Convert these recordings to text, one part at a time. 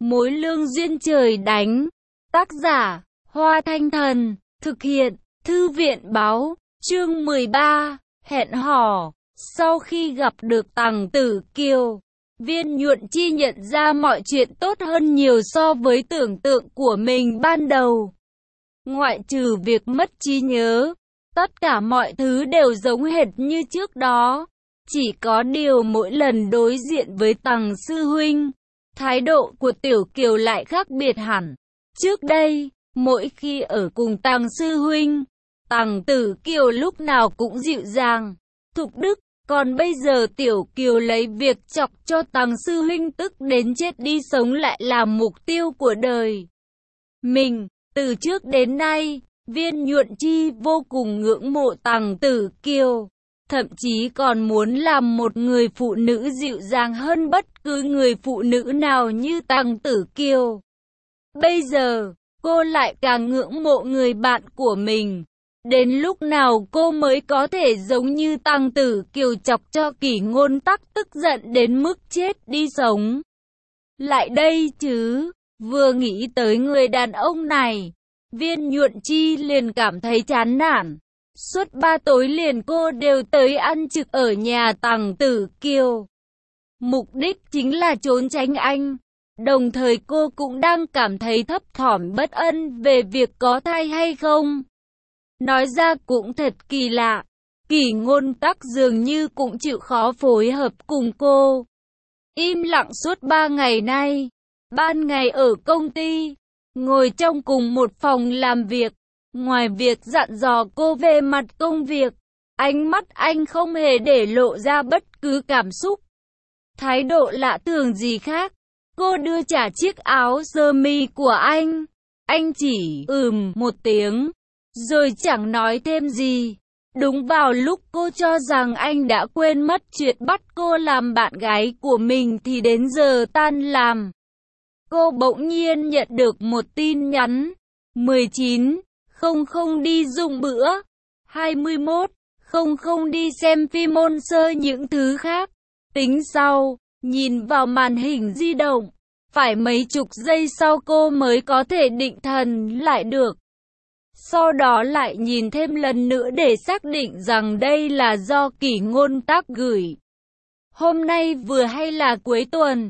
Mối lương duyên trời đánh. Tác giả, Hoa Thanh Thần. Thực hiện, Thư viện Báo. Chương 13. Hẹn hò. Sau khi gặp được Tằng Tử Kiều, Viên Nhuận Chi nhận ra mọi chuyện tốt hơn nhiều so với tưởng tượng của mình ban đầu. Ngoại trừ việc mất trí nhớ, tất cả mọi thứ đều giống hệt như trước đó. Chỉ có điều mỗi lần đối diện với Tằng sư huynh, thái độ của Tiểu Kiều lại khác biệt hẳn. Trước đây, mỗi khi ở cùng Tằng sư huynh, Tằng Tử Kiều lúc nào cũng dịu dàng, thục đức. Còn bây giờ Tiểu Kiều lấy việc chọc cho Tằng sư huynh tức đến chết đi sống lại là mục tiêu của đời mình. Từ trước đến nay, Viên Nhuận Chi vô cùng ngưỡng mộ Tằng Tử Kiều, thậm chí còn muốn làm một người phụ nữ dịu dàng hơn bất cứ người phụ nữ nào như Tằng Tử Kiều. Bây giờ, cô lại càng ngưỡng mộ người bạn của mình. Đến lúc nào cô mới có thể giống như Tằng Tử Kiều chọc cho Kỷ Ngôn Tắc tức giận đến mức chết đi sống lại đây chứ? Vừa nghĩ tới người đàn ông này, Viên Nhuận Chi liền cảm thấy chán nản. Suốt 3 tối liền cô đều tới ăn trực ở nhà Tằng Tử Kiều. Mục đích chính là trốn tránh anh. Đồng thời cô cũng đang cảm thấy thấp thỏm bất an về việc có thai hay không. Nói ra cũng thật kỳ lạ, Kỷ Ngôn Tắc dường như cũng chịu khó phối hợp cùng cô. Im lặng suốt 3 ngày nay, ban ngày ở công ty, ngồi trong cùng một phòng làm việc. Ngoài việc dặn dò cô về mặt công việc, ánh mắt anh không hề để lộ ra bất cứ cảm xúc, thái độ lạ thường gì khác. Cô đưa trả chiếc áo sơ mi của anh chỉ một tiếng, rồi chẳng nói thêm gì. Đúng vào lúc cô cho rằng anh đã quên mất chuyện bắt cô làm bạn gái của mình thì đến giờ tan làm, cô bỗng nhiên nhận được một tin nhắn. 19:00 đi dùng bữa, 21:00 đi xem phim môn sơ những thứ khác. Tính sau, nhìn vào màn hình di động, phải mấy chục giây sau cô mới có thể định thần lại được. Sau đó lại nhìn thêm lần nữa để xác định rằng đây là do Kỷ Ngôn Tắc gửi. Hôm nay vừa hay là cuối tuần,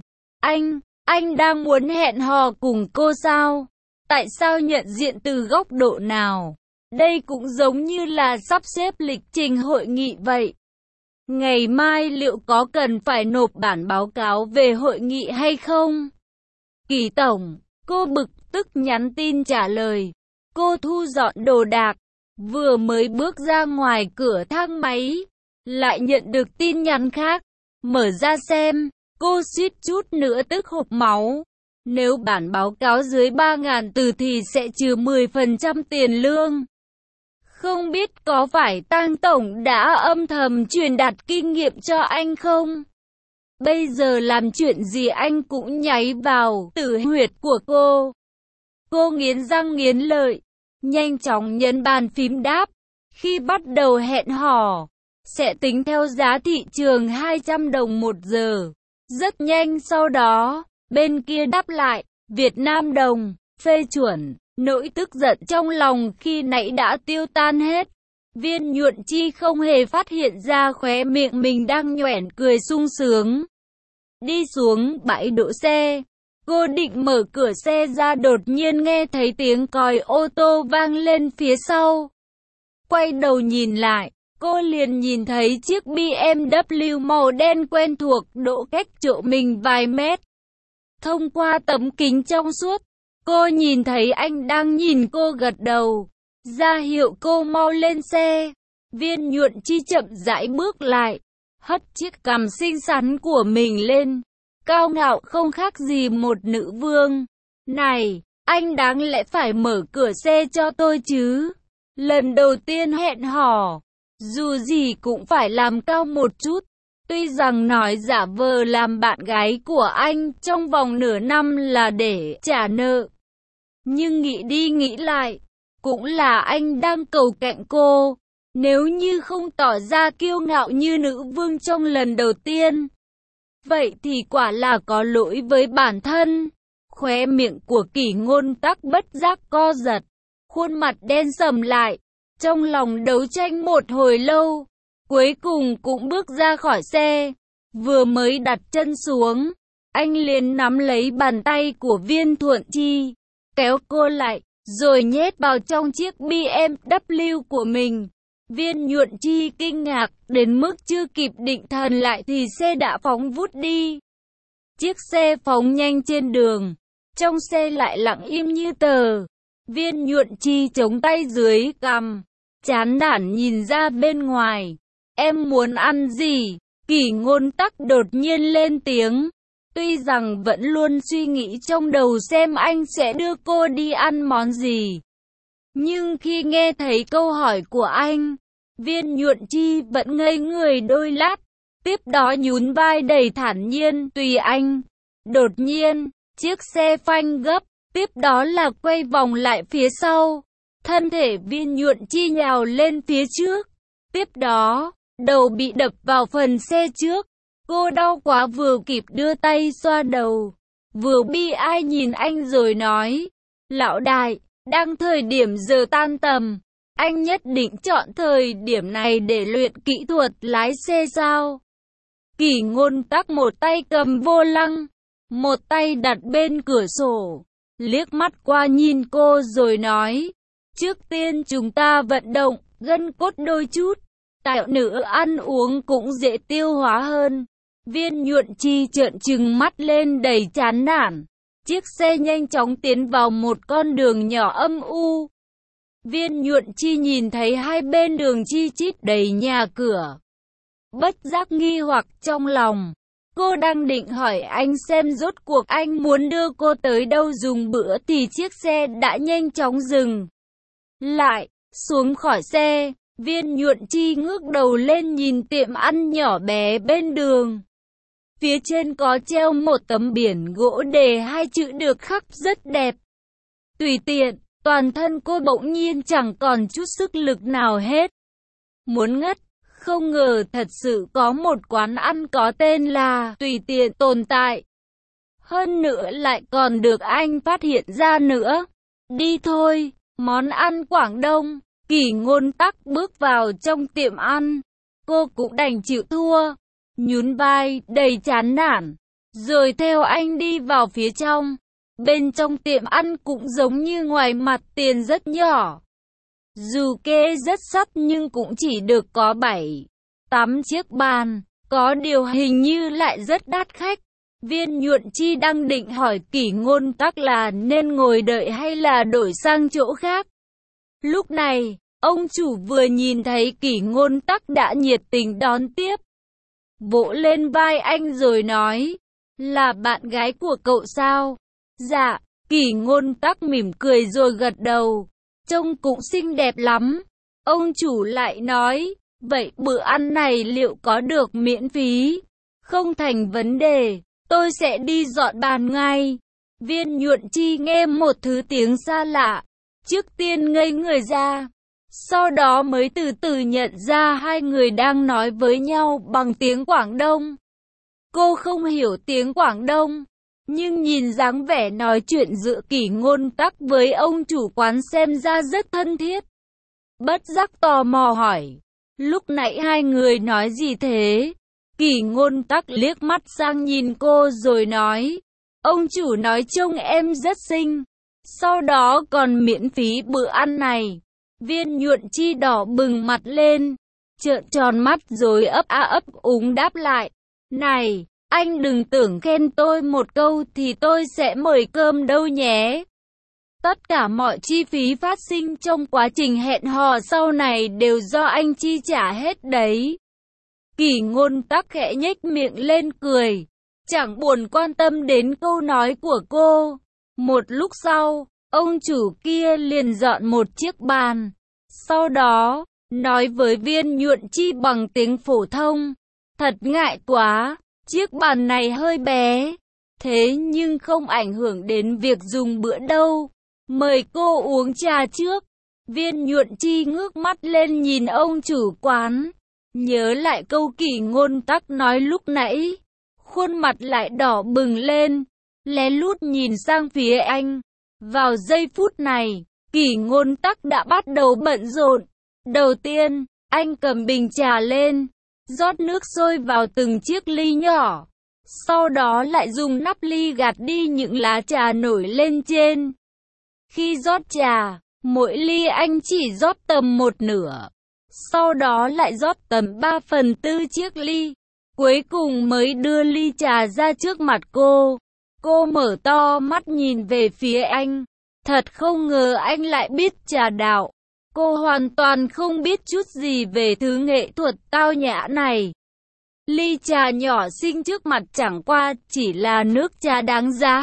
anh đang muốn hẹn hò cùng cô sao? Tại sao nhận diện từ góc độ nào? Đây cũng giống như là sắp xếp lịch trình hội nghị vậy. Ngày mai liệu có cần phải nộp bản báo cáo về hội nghị hay không? Kỷ tổng, cô bực tức nhắn tin trả lời. Cô thu dọn đồ đạc, vừa mới bước ra ngoài cửa thang máy, lại nhận được tin nhắn khác. Mở ra xem, cô suýt chút nữa tức hộc máu. Nếu bản báo cáo dưới 3.000 từ thì sẽ trừ 10% tiền lương. Không biết có phải Tang tổng đã âm thầm truyền đạt kinh nghiệm cho anh không? Bây giờ làm chuyện gì anh cũng nháy vào tử huyệt của cô. Cô nghiến răng nghiến lợi, nhanh chóng nhấn bàn phím đáp. Khi bắt đầu hẹn hò, sẽ tính theo giá thị trường 200 đồng 1 giờ. Rất nhanh sau đó, bên kia đáp lại, Việt Nam đồng, phê chuẩn. Nỗi tức giận trong lòng khi nãy đã tiêu tan hết. Viên Nhuận Chi không hề phát hiện ra khóe miệng mình đang nhoẻn cười sung sướng. Đi xuống bãi đỗ xe, cô định mở cửa xe ra, đột nhiên nghe thấy tiếng còi ô tô vang lên phía sau. Quay đầu nhìn lại, cô liền nhìn thấy chiếc BMW màu đen quen thuộc đỗ cách chỗ mình vài mét. Thông qua tấm kính trong suốt, cô nhìn thấy anh đang nhìn cô gật đầu, ra hiệu cô mau lên xe. Viên Nhuận Chi chậm rãi bước lại, hất chiếc cằm xinh xắn của mình lên, cao ngạo không khác gì một nữ vương. Này, anh đáng lẽ phải mở cửa xe cho tôi chứ. Lần đầu tiên hẹn hò, dù gì cũng phải làm cao một chút. Tuy rằng nói giả vờ làm bạn gái của anh trong vòng nửa năm là để trả nợ, nhưng nghĩ đi nghĩ lại, cũng là anh đang cầu cạnh cô. Nếu như không tỏ ra kiêu ngạo như nữ vương trong lần đầu tiên, vậy thì quả là có lỗi với bản thân. Khóe miệng của Kỷ Ngôn Tắc bất giác co giật, khuôn mặt đen sầm lại, trong lòng đấu tranh một hồi lâu, cuối cùng cũng bước ra khỏi xe. Vừa mới đặt chân xuống, anh liền nắm lấy bàn tay của Viên Thuận Chi, kéo cô lại, rồi nhét vào trong chiếc BMW của mình. Viên Nhuận Chi kinh ngạc đến mức chưa kịp định thần lại thì xe đã phóng vút đi. Chiếc xe phóng nhanh trên đường, trong xe lại lặng im như tờ. Viên Nhuận Chi chống tay dưới cằm, chán nản nhìn ra bên ngoài. Em muốn ăn gì? Kỷ Ngôn Tắc đột nhiên lên tiếng. Tuy rằng vẫn luôn suy nghĩ trong đầu xem anh sẽ đưa cô đi ăn món gì, nhưng khi nghe thấy câu hỏi của anh, Viên Nhuận Chi vẫn ngây người đôi lát, tiếp đó nhún vai đầy thản nhiên, tùy anh. Đột nhiên, chiếc xe phanh gấp, tiếp đó là quay vòng lại phía sau. Thân thể Viên Nhuận Chi nhào lên phía trước, tiếp đó, đầu bị đập vào phần xe trước. Cô đau quá vừa kịp đưa tay xoa đầu, vừa bi ai nhìn anh rồi nói, lão đại, đang thời điểm giờ tan tầm, anh nhất định chọn thời điểm này để luyện kỹ thuật lái xe sao? Kỷ Ngôn Tắc một tay cầm vô lăng, một tay đặt bên cửa sổ, liếc mắt qua nhìn cô rồi nói, trước tiên chúng ta vận động, gân cốt đôi chút, tạo nữ ăn uống cũng dễ tiêu hóa hơn. Viên Nhuận Chi trợn trừng mắt lên đầy chán nản. Chiếc xe nhanh chóng tiến vào một con đường nhỏ âm u. Viên Nhuận Chi nhìn thấy hai bên đường chi chít đầy nhà cửa, bất giác nghi hoặc trong lòng. Cô đang định hỏi anh xem rốt cuộc anh muốn đưa cô tới đâu dùng bữa thì chiếc xe đã nhanh chóng dừng lại. Xuống khỏi xe, Viên Nhuận Chi ngước đầu lên nhìn tiệm ăn nhỏ bé bên đường. Phía trên có treo một tấm biển gỗ đề hai chữ được khắc rất đẹp. Tùy tiện, toàn thân cô bỗng nhiên chẳng còn chút sức lực nào hết. Muốn ngất, không ngờ thật sự có một quán ăn có tên là Tùy Tiện tồn tại. Hơn nữa lại còn được anh phát hiện ra nữa. Đi thôi, món ăn Quảng Đông. Kỷ Ngôn Tắc bước vào trong tiệm ăn. Cô cũng đành chịu thua, nhún vai đầy chán nản, rồi theo anh đi vào phía trong. Bên trong tiệm ăn cũng giống như ngoài mặt tiền rất nhỏ. Dù kê rất sắt nhưng cũng chỉ được có 7-8 chiếc bàn, có điều hình như lại rất đắt khách. Viên Nhuận Chi đang định hỏi Kỷ Ngôn Tắc là nên ngồi đợi hay là đổi sang chỗ khác. Lúc này, ông chủ vừa nhìn thấy Kỷ Ngôn Tắc đã nhiệt tình đón tiếp, vỗ lên vai anh rồi nói, là bạn gái của cậu sao? Dạ, Kỷ Ngôn Tắc mỉm cười rồi gật đầu, trông cũng xinh đẹp lắm. Ông chủ lại nói, vậy bữa ăn này liệu có được miễn phí? Không thành vấn đề, tôi sẽ đi dọn bàn ngay. Viên Nhuận Chi nghe một thứ tiếng xa lạ, trước tiên ngây người ra, sau đó mới từ từ nhận ra hai người đang nói với nhau bằng tiếng Quảng Đông. Cô không hiểu tiếng Quảng Đông, nhưng nhìn dáng vẻ nói chuyện giữa Kỷ Ngôn Tắc với ông chủ quán xem ra rất thân thiết. Bất giác tò mò hỏi, lúc nãy hai người nói gì thế? Kỷ Ngôn Tắc liếc mắt sang nhìn cô rồi nói, ông chủ nói trông em rất xinh, sau đó còn miễn phí bữa ăn này. Viên Nhuận Chi đỏ bừng mặt lên, trợn tròn mắt rồi ấp úng đáp lại, này, anh đừng tưởng khen tôi một câu thì tôi sẽ mời cơm đâu nhé. Tất cả mọi chi phí phát sinh trong quá trình hẹn hò sau này đều do anh chi trả hết đấy. Kỷ Ngôn Tắc khẽ nhếch miệng lên cười, chẳng buồn quan tâm đến câu nói của cô. Một lúc sau, ông chủ kia liền dọn một chiếc bàn, sau đó nói với Viên Nhuận Chi bằng tiếng phổ thông, thật ngại quá, chiếc bàn này hơi bé, thế nhưng không ảnh hưởng đến việc dùng bữa đâu, mời cô uống trà trước. Viên Nhuận Chi ngước mắt lên nhìn ông chủ quán, nhớ lại câu Kỷ Ngôn Tắc nói lúc nãy, khuôn mặt lại đỏ bừng lên. lén lút nhìn sang phía anh. Vào giây phút này, Kỷ Ngôn Tắc đã bắt đầu bận rộn. Đầu tiên, anh cầm bình trà lên, rót nước sôi vào từng chiếc ly nhỏ. Sau đó lại dùng nắp ly gạt đi những lá trà nổi lên trên. Khi rót trà, mỗi ly anh chỉ rót tầm một nửa. Sau đó lại rót tầm 3/4 chiếc ly. Cuối cùng mới đưa ly trà ra trước mặt cô. Cô mở to mắt nhìn về phía anh. Thật không ngờ anh lại biết trà đạo. Cô hoàn toàn không biết chút gì về thứ nghệ thuật tao nhã này. Ly trà nhỏ xinh trước mặt chẳng qua chỉ là nước trà đáng giá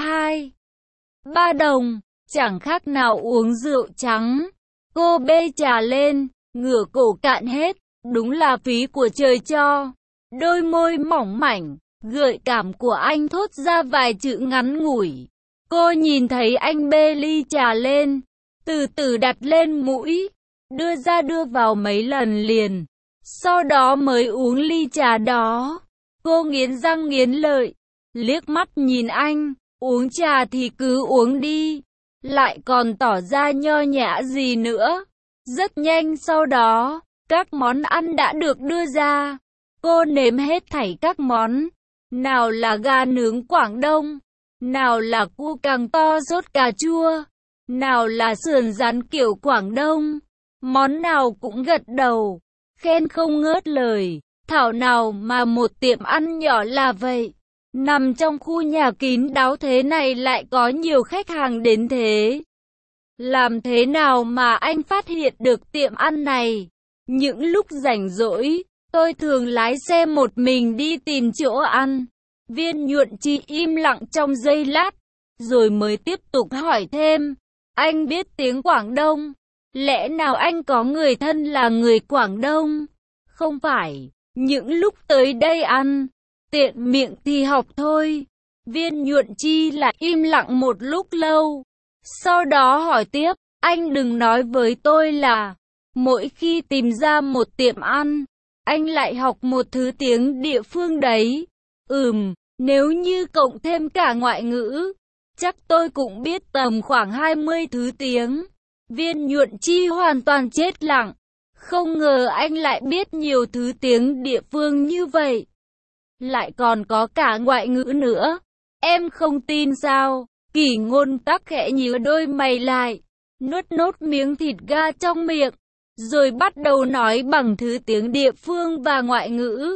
2-3 đồng, chẳng khác nào uống rượu trắng. Cô bê trà lên, ngửa cổ cạn hết, đúng là phí của trời cho. Đôi môi mỏng mảnh, gợi cảm của anh thốt ra vài chữ ngắn ngủi. Cô nhìn thấy anh bê ly trà lên, từ từ đặt lên mũi, đưa ra đưa vào mấy lần liền. Sau đó mới uống ly trà đó. Cô nghiến răng nghiến lợi, liếc mắt nhìn anh, uống trà thì cứ uống đi, lại còn tỏ ra nho nhã gì nữa. Rất nhanh sau đó, các món ăn đã được đưa ra. Cô nếm hết thảy các món. Nào là gà nướng Quảng Đông, nào là cua càng to sốt cà chua, nào là sườn rán kiểu Quảng Đông. Món nào cũng gật đầu, khen không ngớt lời. Thảo nào mà một tiệm ăn nhỏ là vậy. Nằm trong khu nhà kín đáo thế này lại có nhiều khách hàng đến thế. Làm thế nào mà anh phát hiện được tiệm ăn này? Những lúc rảnh rỗi, tôi thường lái xe một mình đi tìm chỗ ăn. Viên Nhuận Chi im lặng trong giây lát, rồi mới tiếp tục hỏi thêm. Anh biết tiếng Quảng Đông? Lẽ nào anh có người thân là người Quảng Đông? Không phải, những lúc tới đây ăn, tiện miệng thì học thôi. Viên Nhuận Chi lại im lặng một lúc lâu. Sau đó hỏi tiếp, anh đừng nói với tôi là mỗi khi tìm ra một tiệm ăn, anh lại học một thứ tiếng địa phương đấy. Nếu như cộng thêm cả ngoại ngữ, chắc tôi cũng biết tầm khoảng 20 thứ tiếng. Viên Nhuận Chi hoàn toàn chết lặng. Không ngờ anh lại biết nhiều thứ tiếng địa phương như vậy. Lại còn có cả ngoại ngữ nữa. Em không tin sao? Kỷ Ngôn Tắc khẽ nhíu đôi mày lại, nuốt nốt miếng thịt ga trong miệng, rồi bắt đầu nói bằng thứ tiếng địa phương và ngoại ngữ.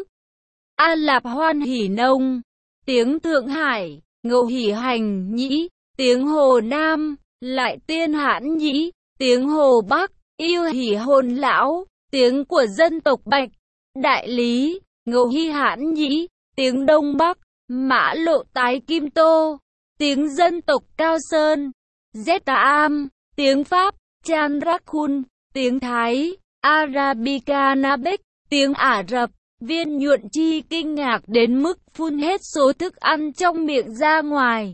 A Lạp Hoan Hỉ Nông, tiếng Thượng Hải, Ngầu Hỉ Hành Nhĩ, tiếng Hồ Nam, Lại Tiên Hãn Nhĩ, tiếng Hồ Bắc, Yêu Hỉ Hồn Lão, tiếng của dân tộc Bạch, Đại Lý, Ngầu Hỉ Hãn Nhĩ, tiếng Đông Bắc, Mã Lộ Tái Kim Tô, tiếng dân tộc Cao Sơn, Zeta Am, tiếng Pháp, Chan Rakhun, tiếng Thái, Arabica Nabec, tiếng Ả Rập. Viên Nhuận Chi kinh ngạc đến mức phun hết số thức ăn trong miệng ra ngoài.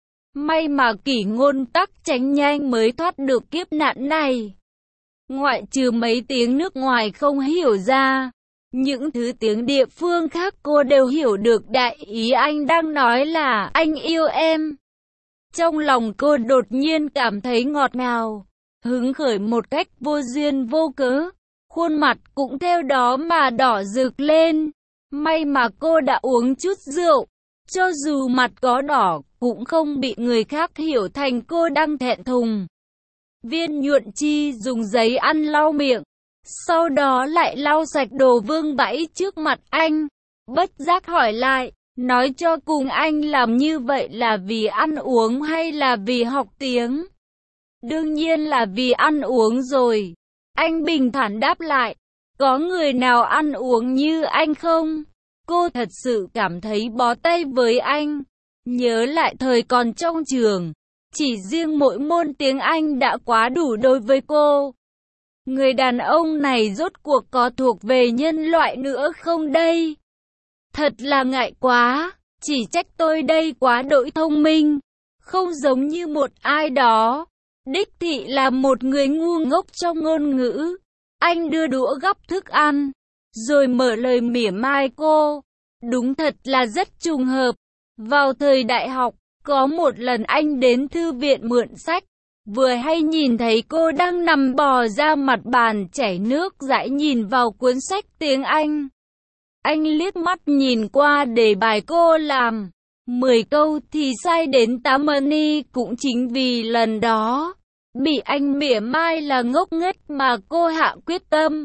May mà Kỷ Ngôn Tắc tránh nhanh mới thoát được kiếp nạn này. Ngoại trừ mấy tiếng nước ngoài không hiểu ra, những thứ tiếng địa phương khác cô đều hiểu được. Đại ý anh đang nói là anh yêu em. Trong lòng cô đột nhiên cảm thấy ngọt ngào, hứng khởi một cách vô duyên vô cớ. Khuôn mặt cũng theo đó mà đỏ rực lên. May mà cô đã uống chút rượu, cho dù mặt có đỏ cũng không bị người khác hiểu thành cô đang thẹn thùng. Viên Nhuận Chi dùng giấy ăn lau miệng, sau đó lại lau sạch đồ vương vãi trước mặt anh. Bất giác hỏi lại, nói cho cùng anh làm như vậy là vì ăn uống hay là vì học tiếng? Đương nhiên là vì ăn uống rồi. Anh bình thản đáp lại, có người nào ăn uống như anh không? Cô thật sự cảm thấy bó tay với anh. Nhớ lại thời còn trong trường, chỉ riêng mỗi môn tiếng Anh đã quá đủ đối với cô. Người đàn ông này rốt cuộc có thuộc về nhân loại nữa không đây? Thật là ngại quá, chỉ trách tôi đây quá đỗi thông minh, không giống như một ai đó. Đích thị là một người ngu ngốc trong ngôn ngữ. Anh đưa đũa gắp thức ăn, rồi mở lời mỉa mai cô. Đúng thật là rất trùng hợp. Vào thời đại học, Có một lần anh đến thư viện mượn sách, vừa hay nhìn thấy cô đang nằm bò ra mặt bàn chảy nước dãi nhìn vào cuốn sách tiếng Anh. Anh liếc mắt nhìn qua đề bài cô làm 10 câu thì sai đến 8 ni, cũng chính vì lần đó bị anh mỉa mai là ngốc nghếch mà cô hạ quyết tâm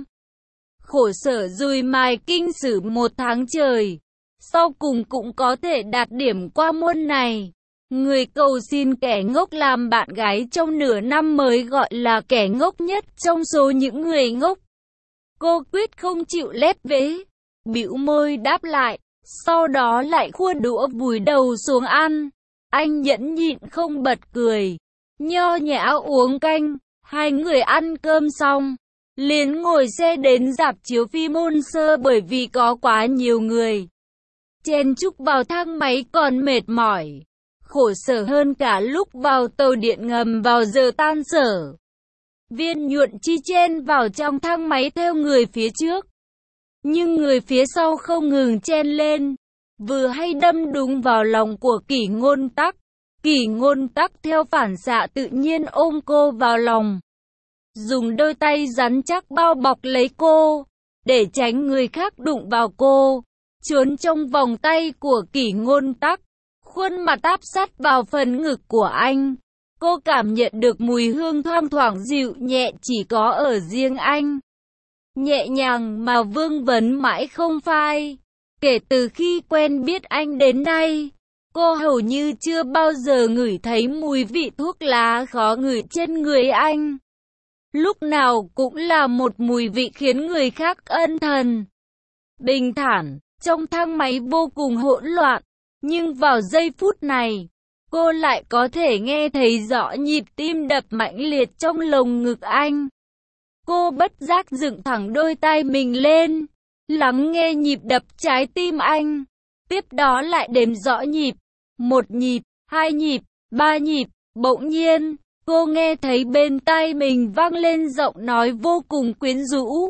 khổ sở dùi mài kinh sử 1 tháng trời, sau cùng cũng có thể đạt điểm qua môn này. Người cầu xin kẻ ngốc làm bạn gái trong nửa năm mới gọi là kẻ ngốc nhất trong số những người ngốc. Cô quyết không chịu lép vế, bĩu môi đáp lại, sau đó lại khua đũa vùi đầu xuống ăn. Anh nhẫn nhịn không bật cười, nho nhã uống canh. Hai người ăn cơm xong, liền ngồi xe đến rạp chiếu phim Monster bởi vì có quá nhiều người chen chúc vào thang máy còn mệt mỏi, khổ sở hơn cả lúc vào tàu điện ngầm vào giờ tan sở. Viên Nhuận Chi chen vào trong thang máy theo người phía trước, nhưng người phía sau không ngừng chen lên, vừa hay đâm đúng vào lòng của Kỷ Ngôn Tắc. Kỷ Ngôn Tắc theo phản xạ tự nhiên ôm cô vào lòng, dùng đôi tay rắn chắc bao bọc lấy cô, để tránh người khác đụng vào cô. Trốn trong vòng tay của Kỷ Ngôn Tắc, khuôn mặt áp sát vào phần ngực của anh. Cô cảm nhận được mùi hương thoang thoảng dịu nhẹ chỉ có ở riêng anh, nhẹ nhàng mà vương vấn mãi không phai. Kể từ khi quen biết anh đến nay, cô hầu như chưa bao giờ ngửi thấy mùi vị thuốc lá khó ngửi trên người anh. Lúc nào cũng là một mùi vị khiến người khác ân thần. Bình thản, trong thang máy vô cùng hỗn loạn, nhưng vào giây phút này, cô lại có thể nghe thấy rõ nhịp tim đập mãnh liệt trong lồng ngực anh. Cô bất giác dựng thẳng đôi tay mình lên, lắng nghe nhịp đập trái tim anh. Tiếp đó lại đếm rõ nhịp, 1 nhịp, 2 nhịp, 3 nhịp. Bỗng nhiên, cô nghe thấy bên tai mình vang lên giọng nói vô cùng quyến rũ.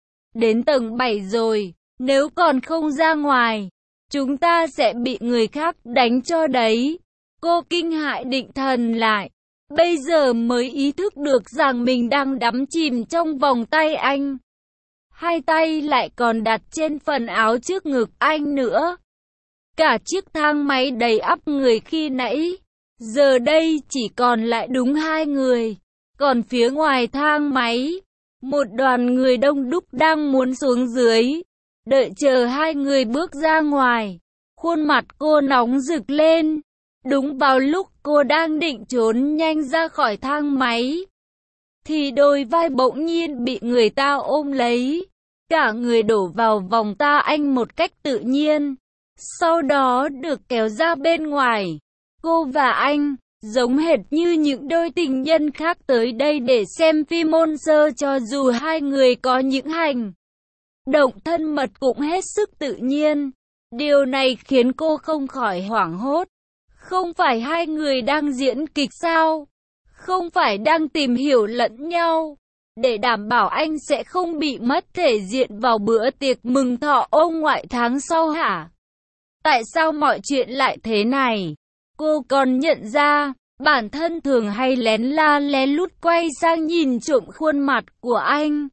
Đến tầng 7 rồi, nếu còn không ra ngoài, chúng ta sẽ bị người khác đánh cho đấy. Cô kinh hãi định thần lại, bây giờ mới ý thức được rằng mình đang đắm chìm trong vòng tay anh. Hai tay lại còn đặt trên phần áo trước ngực anh nữa. Cả chiếc thang máy đầy ắp người khi nãy, giờ đây chỉ còn lại đúng 2 người. Còn phía ngoài thang máy, một đoàn người đông đúc đang muốn xuống dưới. Đợi chờ 2 người bước ra ngoài, khuôn mặt cô nóng rực lên. Đúng vào lúc cô đang định trốn nhanh ra khỏi thang máy, thì đôi vai bỗng nhiên bị người ta ôm lấy. Cả người đổ vào vòng tay anh một cách tự nhiên, sau đó được kéo ra bên ngoài. Cô và anh, giống hệt như những đôi tình nhân khác tới đây để xem phim Monster, cho dù hai người có những hành động thân mật cũng hết sức tự nhiên. Điều này khiến cô không khỏi hoảng hốt. Không phải hai người đang diễn kịch sao? Không phải đang tìm hiểu lẫn nhau, để đảm bảo anh sẽ không bị mất thể diện vào bữa tiệc mừng thọ ông ngoại tháng sau hả? Tại sao mọi chuyện lại thế này? Cô còn nhận ra, bản thân thường hay lén la lén lút quay sang nhìn trộm khuôn mặt của anh.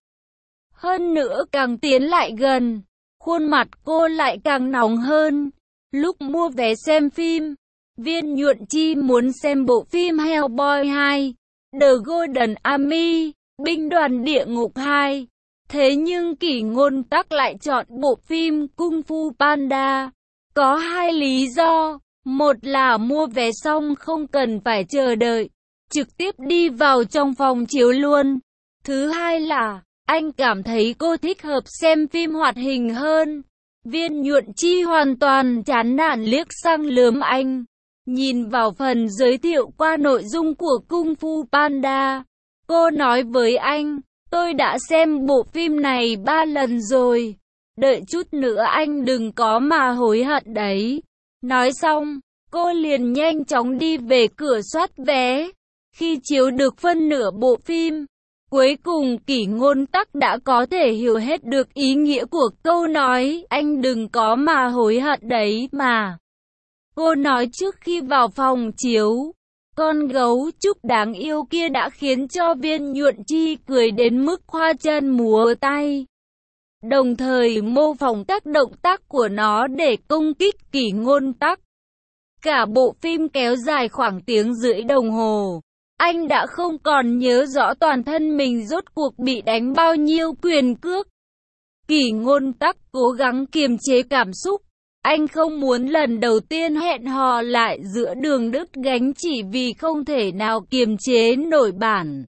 Hơn nữa càng tiến lại gần, khuôn mặt cô lại càng nóng hơn. Lúc mua vé xem phim, Viên Nhuận Chi muốn xem bộ phim Hellboy 2, The Golden Army, Binh đoàn địa ngục 2. Thế nhưng Kỷ Ngôn Tắc lại chọn bộ phim Kung Fu Panda. Có 2 lý do. Một là mua vé xong không cần phải chờ đợi, trực tiếp đi vào trong phòng chiếu luôn. Thứ hai là, anh cảm thấy cô thích hợp xem phim hoạt hình hơn. Viên Nhuận Chi hoàn toàn chán nản liếc sang lườm anh. Nhìn vào phần giới thiệu qua nội dung của Kung Fu Panda, cô nói với anh, tôi đã xem bộ phim này 3 lần rồi. Đợi chút nữa anh đừng có mà hối hận đấy. Nói xong, cô liền nhanh chóng đi về cửa soát vé. Khi chiếu được phân nửa bộ phim, cuối cùng Kỷ Ngôn Tắc đã có thể hiểu hết được ý nghĩa của câu nói anh đừng có mà hối hận đấy mà. Cô nói trước khi vào phòng chiếu. Con gấu trúc đáng yêu kia đã khiến cho Viên Nhuận Chi cười đến mức khoa chân múa tay. Đồng thời mô phỏng các động tác của nó để công kích Kỷ Ngôn Tắc. Cả bộ phim kéo dài khoảng tiếng rưỡi đồng hồ. Anh đã không còn nhớ rõ toàn thân mình rốt cuộc bị đánh bao nhiêu quyền cước. Kỷ Ngôn Tắc cố gắng kiềm chế cảm xúc. Anh không muốn lần đầu tiên hẹn hò lại giữa đường đứt gánh chỉ vì không thể nào kiềm chế nổi bản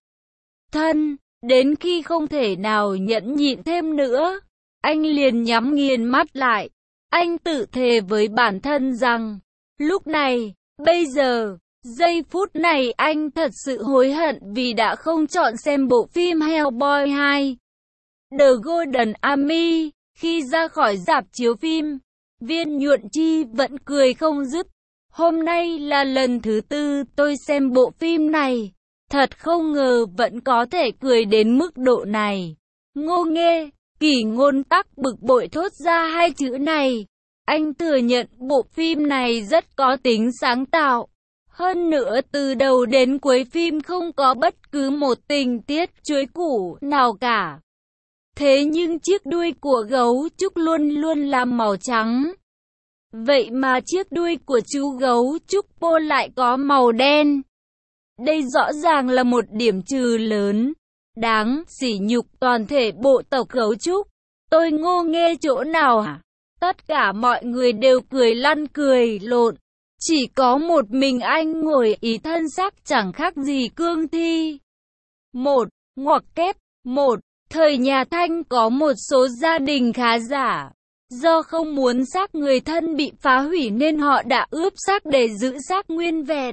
thân. Đến khi không thể nào nhẫn nhịn thêm nữa, anh liền nhắm nghiền mắt lại. Anh tự thề với bản thân rằng, lúc này, bây giờ, giây phút này anh thật sự hối hận vì đã không chọn xem bộ phim Hellboy 2. The Golden Army. Khi ra khỏi rạp chiếu phim, Viên Nhuận Chi vẫn cười không dứt. Hôm nay là lần thứ 4 tôi xem bộ phim này. Thật không ngờ vẫn có thể cười đến mức độ này. Ngô Nghê, Kỷ Ngôn Tắc bực bội thốt ra hai chữ này. Anh thừa nhận bộ phim này rất có tính sáng tạo. Hơn nữa từ đầu đến cuối phim không có bất cứ một tình tiết chuối củ nào cả. Thế nhưng chiếc đuôi của gấu trúc luôn luôn là màu trắng. Vậy mà chiếc đuôi của chú gấu trúc Po lại có màu đen. Đây rõ ràng là một điểm trừ lớn, đáng sỉ nhục toàn thể bộ tộc gấu trúc. Tôi Ngô Nghê chỗ nào hả? Tất cả mọi người đều cười lăn cười lộn. Chỉ có một mình anh ngồi ý thân sắc chẳng khác gì cương thi. Một, ngoặc kép, một, thời nhà Thanh có một số gia đình khá giả. Do không muốn xác người thân bị phá hủy nên họ đã ướp xác để giữ xác nguyên vẹn.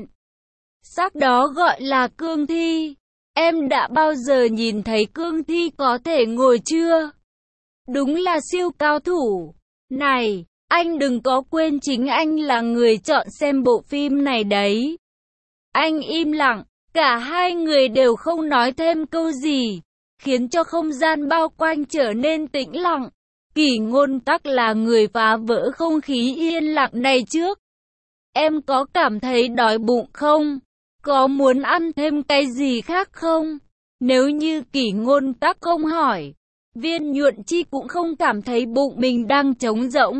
Xác đó gọi là cương thi. Em đã bao giờ nhìn thấy cương thi có thể ngồi chưa? Đúng là siêu cao thủ. Này, anh đừng có quên chính anh là người chọn xem bộ phim này đấy. Anh im lặng, cả hai người đều không nói thêm câu gì, khiến cho không gian bao quanh trở nên tĩnh lặng. Kỷ Ngôn Tắc là người phá vỡ không khí yên lặng này trước. Em có cảm thấy đói bụng không? Có muốn ăn thêm cái gì khác không? Nếu như Kỷ Ngôn Tắc không hỏi, Viên Nhuận Chi cũng không cảm thấy bụng mình đang trống rỗng.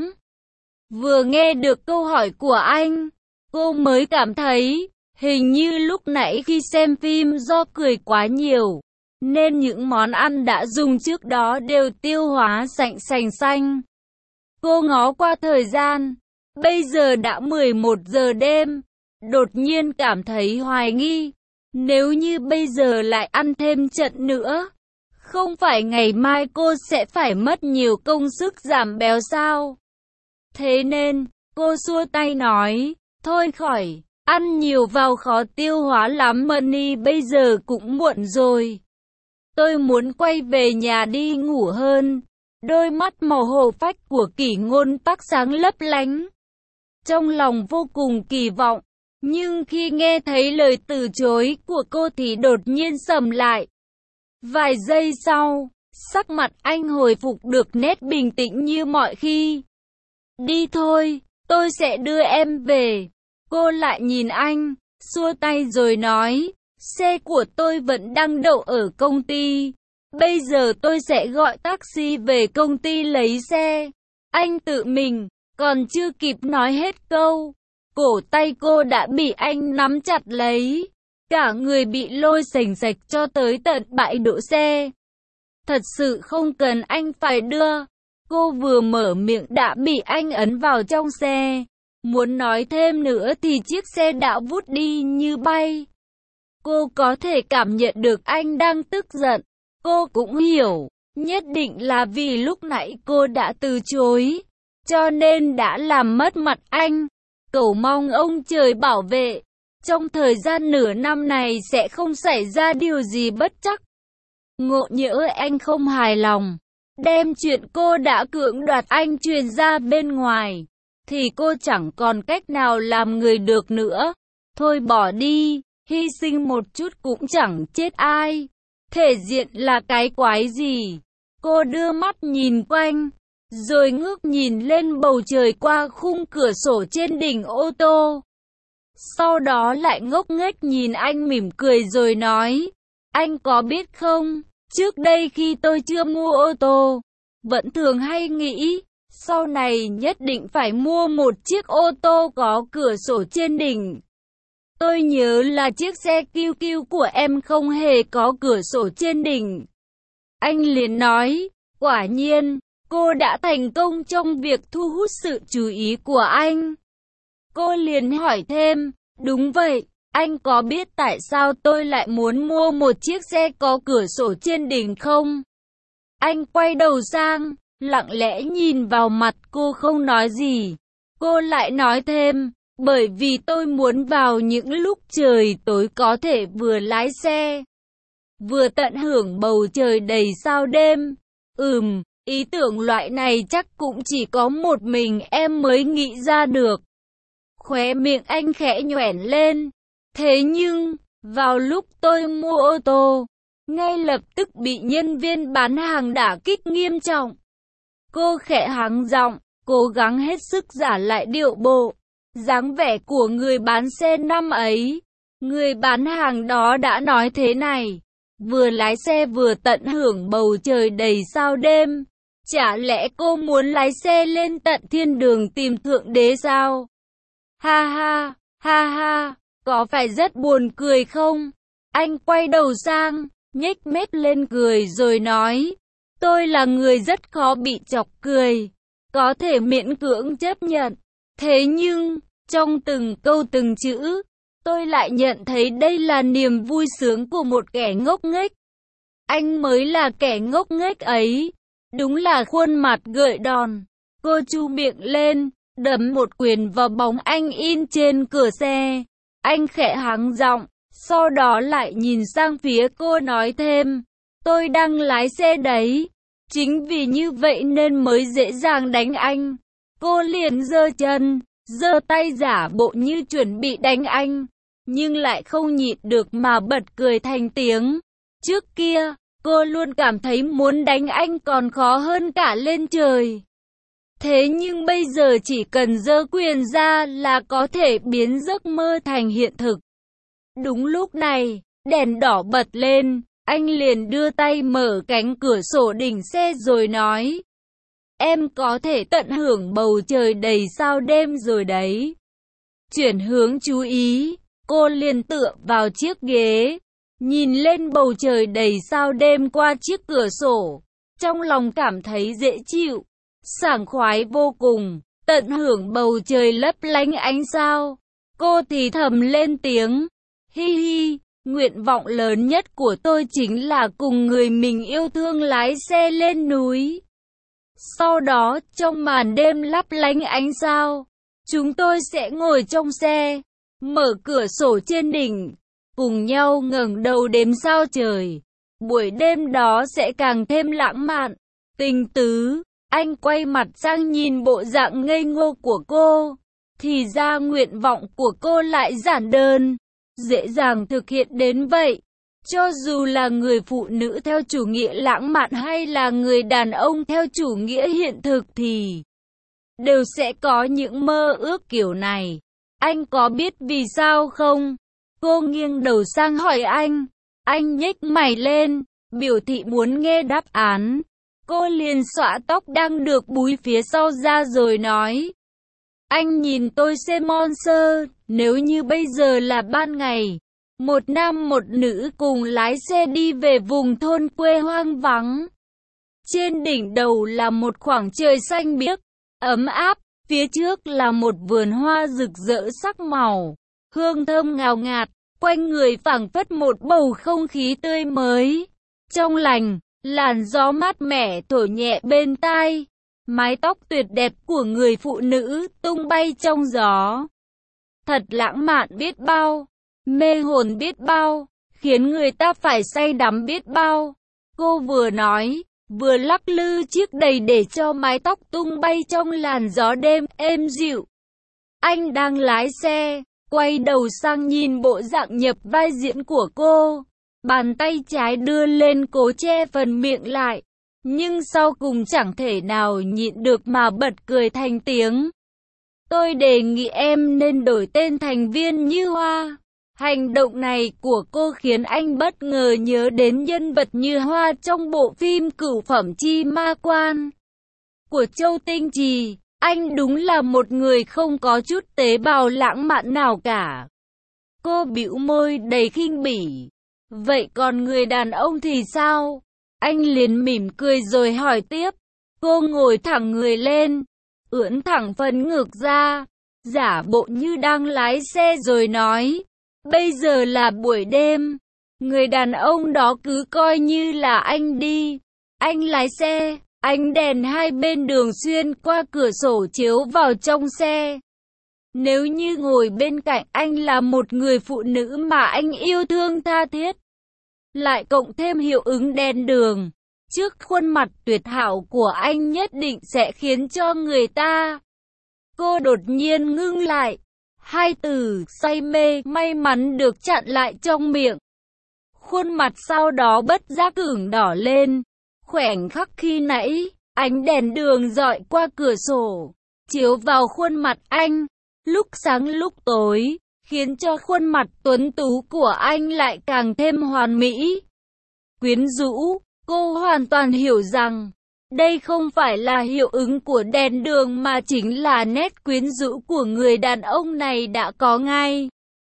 Vừa nghe được câu hỏi của anh, cô mới cảm thấy, hình như lúc nãy khi xem phim do cười quá nhiều, nên những món ăn đã dùng trước đó đều tiêu hóa sạch sành xanh. Cô ngó qua thời gian, bây giờ đã 11 giờ đêm, đột nhiên cảm thấy hoài nghi. Nếu như bây giờ lại ăn thêm trận nữa, không phải ngày mai cô sẽ phải mất nhiều công sức giảm béo sao? Thế nên, cô xua tay nói, thôi khỏi, ăn nhiều vào khó tiêu hóa lắm Money bây giờ cũng muộn rồi. Tôi muốn quay về nhà đi ngủ hơn. Đôi mắt màu hồ phách của Kỷ Ngôn Tắc sáng lấp lánh. Trong lòng vô cùng kỳ vọng, nhưng khi nghe thấy lời từ chối của cô thì đột nhiên sầm lại. Vài giây sau, sắc mặt anh hồi phục được nét bình tĩnh như mọi khi. Đi thôi, tôi sẽ đưa em về. Cô lại nhìn anh, xua tay rồi nói, xe của tôi vẫn đang đậu ở công ty. Bây giờ tôi sẽ gọi taxi về công ty lấy xe. Anh tự mình, còn chưa kịp nói hết câu, cổ tay cô đã bị anh nắm chặt lấy. Cả người bị lôi xềnh xệch cho tới tận bãi đỗ xe. Thật sự không cần anh phải đưa. Cô vừa mở miệng đã bị anh ấn vào trong xe. Muốn nói thêm nữa thì chiếc xe đã vút đi như bay. Cô có thể cảm nhận được anh đang tức giận. Cô cũng hiểu, nhất định là vì lúc nãy cô đã từ chối, cho nên đã làm mất mặt anh. Cầu mong ông trời bảo vệ, trong thời gian nửa năm này sẽ không xảy ra điều gì bất trắc. Ngộ nhỡ anh không hài lòng, đem chuyện cô đã cưỡng đoạt anh truyền ra bên ngoài, thì cô chẳng còn cách nào làm người được nữa. Thôi bỏ đi, hy sinh một chút cũng chẳng chết ai. Thể diện là cái quái gì? Cô đưa mắt nhìn quanh, rồi ngước nhìn lên bầu trời qua khung cửa sổ trên đỉnh ô tô. Sau đó lại ngốc nghếch nhìn anh mỉm cười rồi nói, anh có biết không, trước đây khi tôi chưa mua ô tô, vẫn thường hay nghĩ, sau này nhất định phải mua một chiếc ô tô có cửa sổ trên đỉnh. Tôi nhớ là chiếc xe QQ của em không hề có cửa sổ trên đỉnh. Anh liền nói, quả nhiên, cô đã thành công trong việc thu hút sự chú ý của anh. Cô liền hỏi thêm, đúng vậy, anh có biết tại sao tôi lại muốn mua một chiếc xe có cửa sổ trên đỉnh không? Anh quay đầu sang, lặng lẽ nhìn vào mặt cô không nói gì. Cô lại nói thêm, bởi vì tôi muốn vào những lúc trời tối có thể vừa lái xe, vừa tận hưởng bầu trời đầy sao đêm. Ý tưởng loại này chắc cũng chỉ có một mình em mới nghĩ ra được. Khóe miệng anh khẽ nhoẻn lên. Thế nhưng, vào lúc tôi mua ô tô, ngay lập tức bị nhân viên bán hàng đả kích nghiêm trọng. Cô khẽ hắng giọng, cố gắng hết sức giả lại điệu bộ, dáng vẻ của người bán xe năm ấy. Người bán hàng đó đã nói thế này, vừa lái xe vừa tận hưởng bầu trời đầy sao đêm. Chả lẽ cô muốn lái xe lên tận thiên đường tìm thượng đế sao? Ha ha, ha ha, có phải rất buồn cười không? Anh quay đầu sang, nhếch mép lên cười rồi nói, tôi là người rất khó bị chọc cười, có thể miễn cưỡng chấp nhận. Thế nhưng, trong từng câu từng chữ, tôi lại nhận thấy đây là niềm vui sướng của một kẻ ngốc nghếch. Anh mới là kẻ ngốc nghếch ấy. Đúng là khuôn mặt gợi đòn. Cô chu miệng lên, đấm một quyền vào bóng anh in trên cửa xe. Anh khẽ hắng giọng, sau đó lại nhìn sang phía cô nói thêm, tôi đang lái xe đấy. Chính vì như vậy nên mới dễ dàng đánh anh. Cô liền giơ chân, giơ tay giả bộ như chuẩn bị đánh anh, nhưng lại không nhịn được mà bật cười thành tiếng. Trước kia, cô luôn cảm thấy muốn đánh anh còn khó hơn cả lên trời. Thế nhưng bây giờ chỉ cần giơ quyền ra là có thể biến giấc mơ thành hiện thực. Đúng lúc này, đèn đỏ bật lên, anh liền đưa tay mở cánh cửa sổ đỉnh xe rồi nói, em có thể tận hưởng bầu trời đầy sao đêm rồi đấy. Chuyển hướng chú ý, cô liền tựa vào chiếc ghế, nhìn lên bầu trời đầy sao đêm qua chiếc cửa sổ, trong lòng cảm thấy dễ chịu, sảng khoái vô cùng, tận hưởng bầu trời lấp lánh ánh sao. Cô thì thầm lên tiếng, hi hi, nguyện vọng lớn nhất của tôi chính là cùng người mình yêu thương lái xe lên núi. Sau đó, trong màn đêm lấp lánh ánh sao, chúng tôi sẽ ngồi trong xe, mở cửa sổ trên đỉnh, cùng nhau ngẩng đầu đếm sao trời. Buổi đêm đó sẽ càng thêm lãng mạn, tình tứ. Anh quay mặt sang nhìn bộ dạng ngây ngô của cô. Thì ra nguyện vọng của cô lại giản đơn, dễ dàng thực hiện đến vậy. Cho dù là người phụ nữ theo chủ nghĩa lãng mạn hay là người đàn ông theo chủ nghĩa hiện thực thì đều sẽ có những mơ ước kiểu này. Anh có biết vì sao không? Cô nghiêng đầu sang hỏi anh. Anh nhếch mày lên, biểu thị muốn nghe đáp án. Cô liền xõa tóc đang được búi phía sau ra rồi nói. Anh nhìn tôi xem monster, nếu như bây giờ là ban ngày, một nam một nữ cùng lái xe đi về vùng thôn quê hoang vắng. Trên đỉnh đầu là một khoảng trời xanh biếc, ấm áp, phía trước là một vườn hoa rực rỡ sắc màu, hương thơm ngào ngạt, quanh người phảng phất một bầu không khí tươi mới, trong lành, làn gió mát mẻ thổi nhẹ bên tai, mái tóc tuyệt đẹp của người phụ nữ tung bay trong gió. Thật lãng mạn biết bao, mê hồn biết bao, khiến người ta phải say đắm biết bao. Cô vừa nói, vừa lắc lư chiếc đẩy để cho mái tóc tung bay trong làn gió đêm êm dịu. Anh đang lái xe, quay đầu sang nhìn bộ dạng nhập vai diễn của cô. Bàn tay trái đưa lên cố che phần miệng lại, nhưng sau cùng chẳng thể nào nhịn được mà bật cười thành tiếng. Tôi đề nghị em nên đổi tên thành Viên Như Hoa. Hành động này của cô khiến anh bất ngờ nhớ đến nhân vật Như Hoa trong bộ phim Cửu Phẩm Chi Ma Quan của Châu Tinh Trì. Anh đúng là một người không có chút tế bào lãng mạn nào cả. Cô bĩu môi đầy khinh bỉ. Vậy còn người đàn ông thì sao? Anh liền mỉm cười rồi hỏi tiếp. Cô ngồi thẳng người lên, ưỡn thẳng phần ngực ra, giả bộ như đang lái xe rồi nói. Bây giờ là buổi đêm, người đàn ông đó cứ coi như là anh đi. Anh lái xe, ánh đèn hai bên đường xuyên qua cửa sổ chiếu vào trong xe. Nếu như ngồi bên cạnh anh là một người phụ nữ mà anh yêu thương tha thiết, lại cộng thêm hiệu ứng đèn đường, trước khuôn mặt tuyệt hảo của anh nhất định sẽ khiến cho người ta. Cô đột nhiên ngưng lại. Hai từ say mê may mắn được chặn lại trong miệng. Khuôn mặt sau đó bất giác ửng đỏ lên. Khoảnh khắc khi nãy, ánh đèn đường rọi qua cửa sổ, chiếu vào khuôn mặt anh, lúc sáng lúc tối, khiến cho khuôn mặt tuấn tú của anh lại càng thêm hoàn mỹ, quyến rũ. Cô hoàn toàn hiểu rằng, đây không phải là hiệu ứng của đèn đường mà chính là nét quyến rũ của người đàn ông này đã có ngay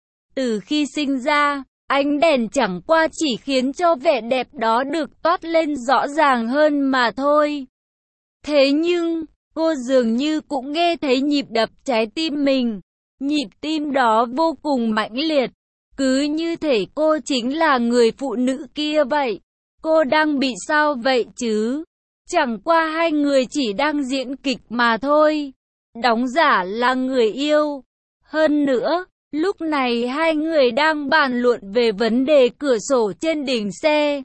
từ khi sinh ra. Ánh đèn chẳng qua chỉ khiến cho vẻ đẹp đó được toát lên rõ ràng hơn mà thôi. Thế nhưng, cô dường như cũng nghe thấy nhịp đập trái tim mình. Nhịp tim đó vô cùng mãnh liệt, cứ như thể cô chính là người phụ nữ kia vậy. Cô đang bị sao vậy chứ? Chẳng qua hai người chỉ đang diễn kịch mà thôi. Đóng giả là người yêu. Hơn nữa, lúc này hai người đang bàn luận về vấn đề cửa sổ trên đỉnh xe.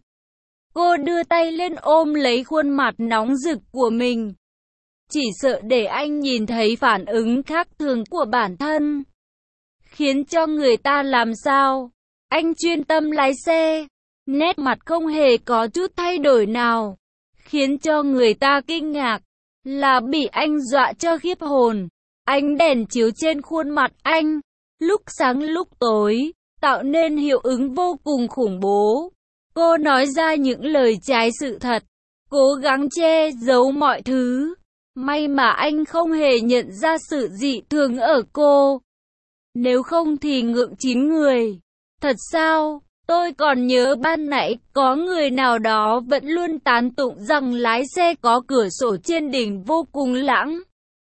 Cô đưa tay lên ôm lấy khuôn mặt nóng rực của mình, chỉ sợ để anh nhìn thấy phản ứng khác thường của bản thân, khiến cho người ta làm sao. Anh chuyên tâm lái xe, nét mặt không hề có chút thay đổi nào, khiến cho người ta kinh ngạc là bị anh dọa cho khiếp hồn. Ánh đèn chiếu trên khuôn mặt anh, lúc sáng lúc tối, tạo nên hiệu ứng vô cùng khủng bố. Cô nói ra những lời trái sự thật, cố gắng che giấu mọi thứ. May mà anh không hề nhận ra sự dị thường ở cô. Nếu không thì ngượng chín người. Thật sao? Tôi còn nhớ ban nãy có người nào đó vẫn luôn tán tụng rằng lái xe có cửa sổ trên đỉnh vô cùng lãng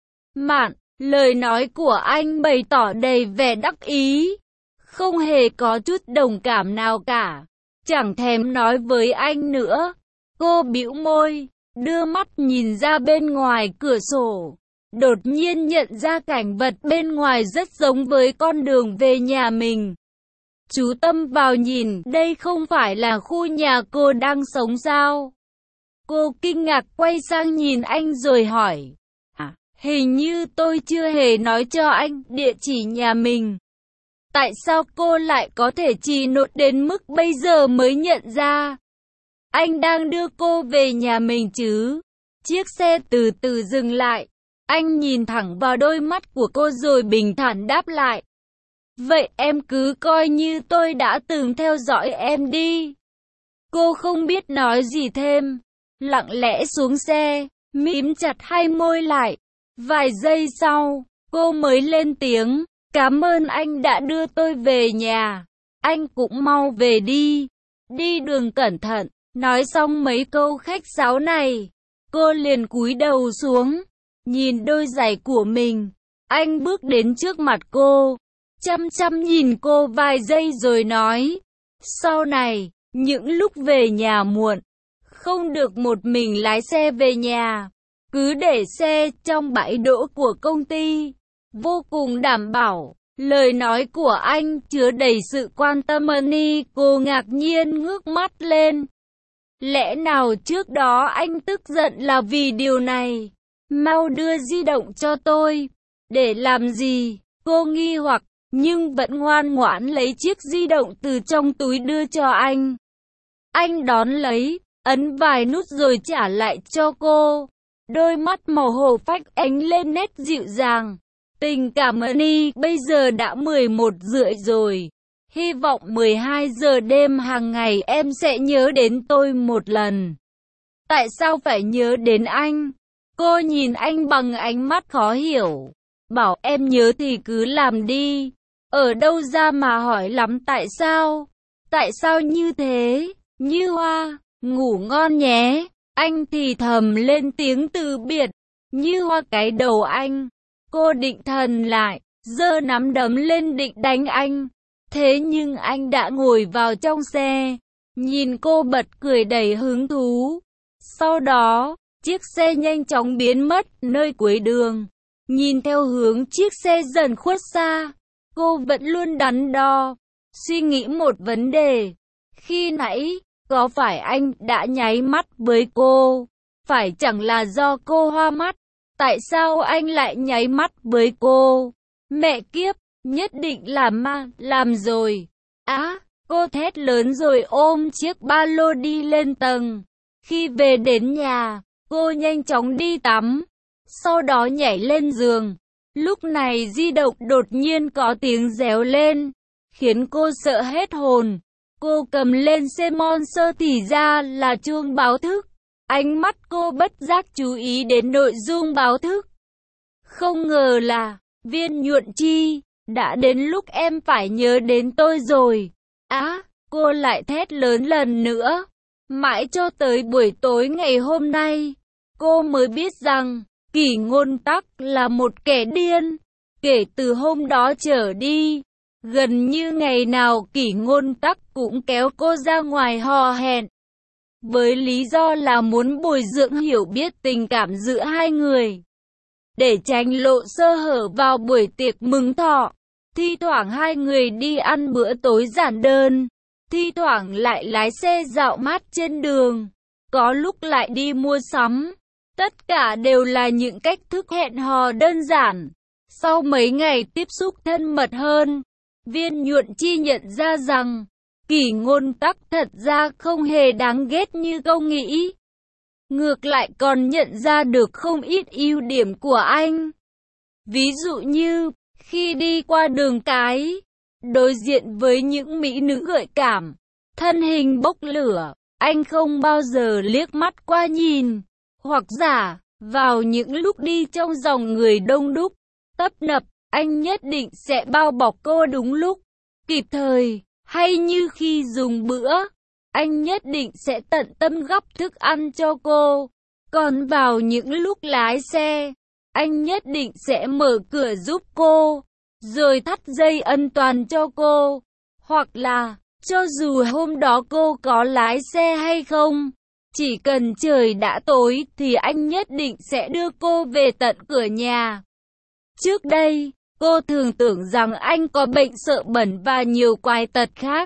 mạn. Lời nói của anh bày tỏ đầy vẻ đắc ý, không hề có chút đồng cảm nào cả. Chẳng thèm nói với anh nữa. Cô bĩu môi, đưa mắt nhìn ra bên ngoài cửa sổ. Đột nhiên nhận ra cảnh vật bên ngoài rất giống với con đường về nhà mình. Chú tâm vào nhìn, đây không phải là khu nhà cô đang sống sao? Cô kinh ngạc quay sang nhìn anh rồi hỏi. Hình như tôi chưa hề nói cho anh địa chỉ nhà mình. Tại sao cô lại có thể trì nốt đến mức bây giờ mới nhận ra? Anh đang đưa cô về nhà mình chứ? Chiếc xe từ từ dừng lại. Anh nhìn thẳng vào đôi mắt của cô rồi bình thản đáp lại. Vậy em cứ coi như tôi đã từng theo dõi em đi. Cô không biết nói gì thêm, lặng lẽ xuống xe, mím chặt hai môi lại. Vài giây sau, cô mới lên tiếng. Cảm ơn anh đã đưa tôi về nhà. Anh cũng mau về đi. Đi đường cẩn thận. Nói xong mấy câu khách sáo này, cô liền cúi đầu xuống, nhìn đôi giày của mình. Anh bước đến trước mặt cô, chăm chăm nhìn cô vài giây rồi nói. Sau này, những lúc về nhà muộn, không được một mình lái xe về nhà, cứ để xe trong bãi đỗ của công ty. Vô cùng đảm bảo. Lời nói của anh chứa đầy sự quan tâm. Cô ngạc nhiên ngước mắt lên. Lẽ nào trước đó anh tức giận là vì điều này? Mau đưa di động cho tôi. Để làm gì? Cô nghi hoặc, nhưng vẫn ngoan ngoãn lấy chiếc di động từ trong túi đưa cho anh. Anh đón lấy, ấn vài nút rồi trả lại cho cô. Đôi mắt màu hồ phách ánh lên nét dịu dàng. Tình cảm Annie, bây giờ đã 11:30 rồi. Hy vọng 12 giờ đêm hàng ngày em sẽ nhớ đến tôi một lần. Tại sao phải nhớ đến anh? Cô nhìn anh bằng ánh mắt khó hiểu. Bảo em nhớ thì cứ làm đi. Ở đâu ra mà hỏi lắm tại sao? Tại sao như thế? Như Hoa, ngủ ngon nhé. Anh thì thầm lên tiếng từ biệt. Như Hoa cái đầu anh. Cô định thần lại, giơ nắm đấm lên định đánh anh. Thế nhưng anh đã ngồi vào trong xe. Nhìn cô bật cười đầy hứng thú. Sau đó, chiếc xe nhanh chóng biến mất nơi cuối đường. Nhìn theo hướng chiếc xe dần khuất xa, cô vẫn luôn đắn đo, suy nghĩ một vấn đề. Khi nãy, có phải anh đã nháy mắt với cô? Phải chẳng là do cô hoa mắt? Tại sao anh lại nháy mắt với cô? Mẹ kiếp, nhất định là ma, làm rồi. Á, cô thét lớn rồi ôm chiếc ba lô đi lên tầng. Khi về đến nhà, cô nhanh chóng đi tắm, sau đó nhảy lên giường. Lúc này di động đột nhiên có tiếng réo lên, khiến cô sợ hết hồn. Cô cầm lên xem Monster thì ra là chuông báo thức. Ánh mắt cô bất giác chú ý đến nội dung báo thức. Không ngờ là, Viên Nhuận Chi, đã đến lúc em phải nhớ đến tôi rồi. Á, cô lại thét lớn lần nữa. Mãi cho tới buổi tối ngày hôm nay, cô mới biết rằng, Kỷ Ngôn Tắc là một kẻ điên. Kể từ hôm đó trở đi, gần như ngày nào Kỷ Ngôn Tắc cũng kéo cô ra ngoài hò hẹn. Với lý do là muốn bồi dưỡng hiểu biết tình cảm giữa hai người. Để tránh lộ sơ hở vào buổi tiệc mừng thọ, thi thoảng hai người đi ăn bữa tối giản đơn. Thi thoảng lại lái xe dạo mát trên đường, có lúc lại đi mua sắm. Tất cả đều là những cách thức hẹn hò đơn giản. Sau mấy ngày tiếp xúc thân mật hơn, Viên Nhuận Chi nhận ra rằng, Kỷ Ngôn Tắc thật ra không hề đáng ghét như cô nghĩ. Ngược lại còn nhận ra được không ít ưu điểm của anh. Ví dụ như, khi đi qua đường cái, đối diện với những mỹ nữ gợi cảm, thân hình bốc lửa, anh không bao giờ liếc mắt qua nhìn, hoặc giả, vào những lúc đi trong dòng người đông đúc, tấp nập, anh nhất định sẽ bao bọc cô đúng lúc, kịp thời, hay như khi dùng bữa, anh nhất định sẽ tận tâm gắp thức ăn cho cô. Còn vào những lúc lái xe, anh nhất định sẽ mở cửa giúp cô, rồi thắt dây an toàn cho cô. Hoặc là, cho dù hôm đó cô có lái xe hay không, chỉ cần trời đã tối thì anh nhất định sẽ đưa cô về tận cửa nhà. Trước đây, cô thường tưởng rằng anh có bệnh sợ bẩn và nhiều quái tật khác.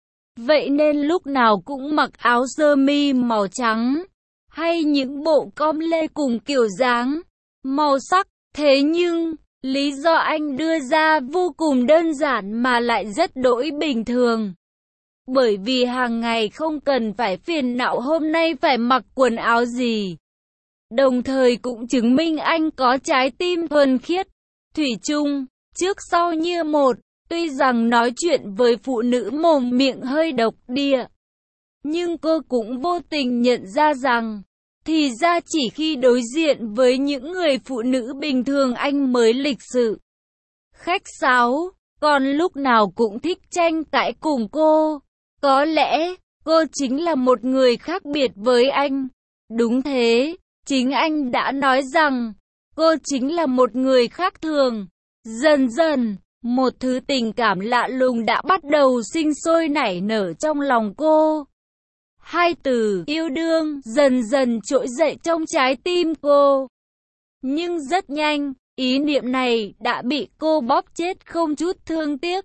Vậy nên lúc nào cũng mặc áo sơ mi màu trắng, hay những bộ com lê cùng kiểu dáng, màu sắc. Thế nhưng, lý do anh đưa ra vô cùng đơn giản mà lại rất đỗi bình thường. Bởi vì hàng ngày không cần phải phiền não hôm nay phải mặc quần áo gì. Đồng thời cũng chứng minh anh có trái tim thuần khiết, thủy chung, trước sau như một. Tuy rằng nói chuyện với phụ nữ mồm miệng hơi độc địa, nhưng cô cũng vô tình nhận ra rằng, thì ra chỉ khi đối diện với những người phụ nữ bình thường anh mới lịch sự, khách sáo, còn lúc nào cũng thích tranh cãi cùng cô. Có lẽ, cô chính là một người khác biệt với anh. Đúng thế, chính anh đã nói rằng, cô chính là một người khác thường. Dần dần, một thứ tình cảm lạ lùng đã bắt đầu sinh sôi nảy nở trong lòng cô. Hai từ yêu đương dần dần trỗi dậy trong trái tim cô. Nhưng rất nhanh, ý niệm này đã bị cô bóp chết không chút thương tiếc.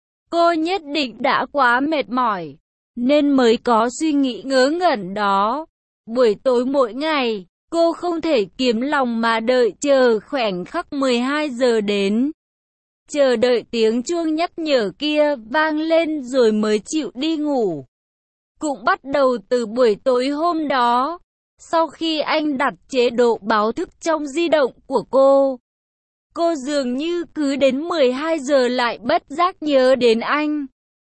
Cô nhất định đã quá mệt mỏi, nên mới có suy nghĩ ngớ ngẩn đó. Buổi tối mỗi ngày, cô không thể kiềm lòng mà đợi chờ khoảnh khắc 12 giờ đến. Chờ đợi tiếng chuông nhắc nhở kia vang lên rồi mới chịu đi ngủ. cũng bắt đầu từ buổi tối hôm đó. Sau khi anh đặt chế độ báo thức trong di động của cô dường như cứ đến 12 giờ lại bất giác nhớ đến anh.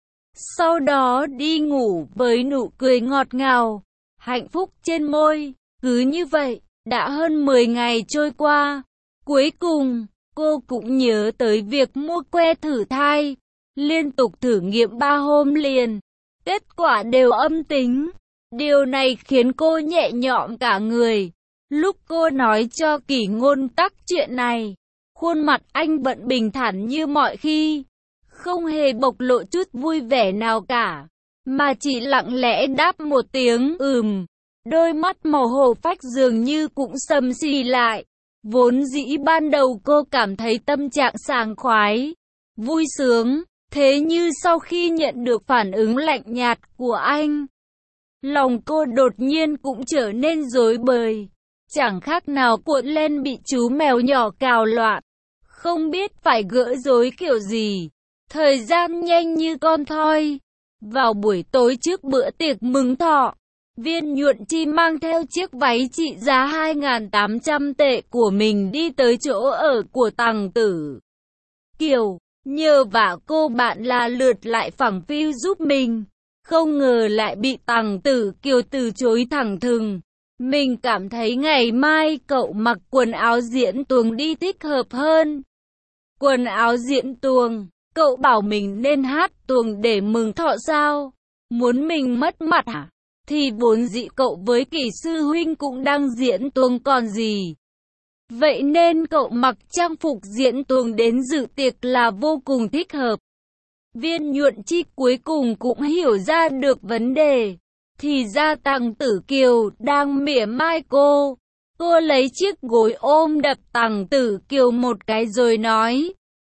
Sau đó đi ngủ với nụ cười ngọt ngào, hạnh phúc trên môi. Cứ như vậy, đã hơn 10 ngày trôi qua. Cuối cùng, cô cũng nhớ tới việc mua que thử thai. Liên tục thử nghiệm 3 hôm liền. Kết quả đều âm tính. Điều này khiến cô nhẹ nhõm cả người. Lúc cô nói cho Kỷ Ngôn Tắc chuyện này, khuôn mặt anh vẫn bình thản như mọi khi, không hề bộc lộ chút vui vẻ nào cả, mà chỉ lặng lẽ đáp một tiếng Đôi mắt màu hồ phách dường như cũng sầm sì lại. Vốn dĩ ban đầu cô cảm thấy tâm trạng sảng khoái, vui sướng, thế như sau khi nhận được phản ứng lạnh nhạt của anh, lòng cô đột nhiên cũng trở nên rối bời, chẳng khác nào cuộn lên bị chú mèo nhỏ cào loạn, không biết phải gỡ rối kiểu gì. Thời gian nhanh như con thoi. Vào buổi tối trước bữa tiệc mừng thọ, Viên Nhuận Chi mang theo chiếc váy trị giá 2.800 tệ của mình đi tới chỗ ở của Tằng Tử Kiều, nhờ vả cô bạn là lượt lại phẳng phiu giúp mình. Không ngờ lại bị Tằng Tử Kiều từ chối thẳng thừng. Mình cảm thấy ngày mai cậu mặc quần áo diễn tuồng đi thích hợp hơn. Quần áo diễn tuồng? Cậu bảo mình nên hát tuồng để mừng thọ sao? Muốn mình mất mặt hả? Thì vốn dĩ cậu với Kỷ sư huynh cũng đang diễn tuồng còn gì. Vậy nên cậu mặc trang phục diễn tuồng đến dự tiệc là vô cùng thích hợp. Viên Nhuận Chi cuối cùng cũng hiểu ra được vấn đề. Thì ra Tằng Tử Kiều đang mỉa mai cô. Cô lấy chiếc gối ôm đập Tằng Tử Kiều một cái rồi nói: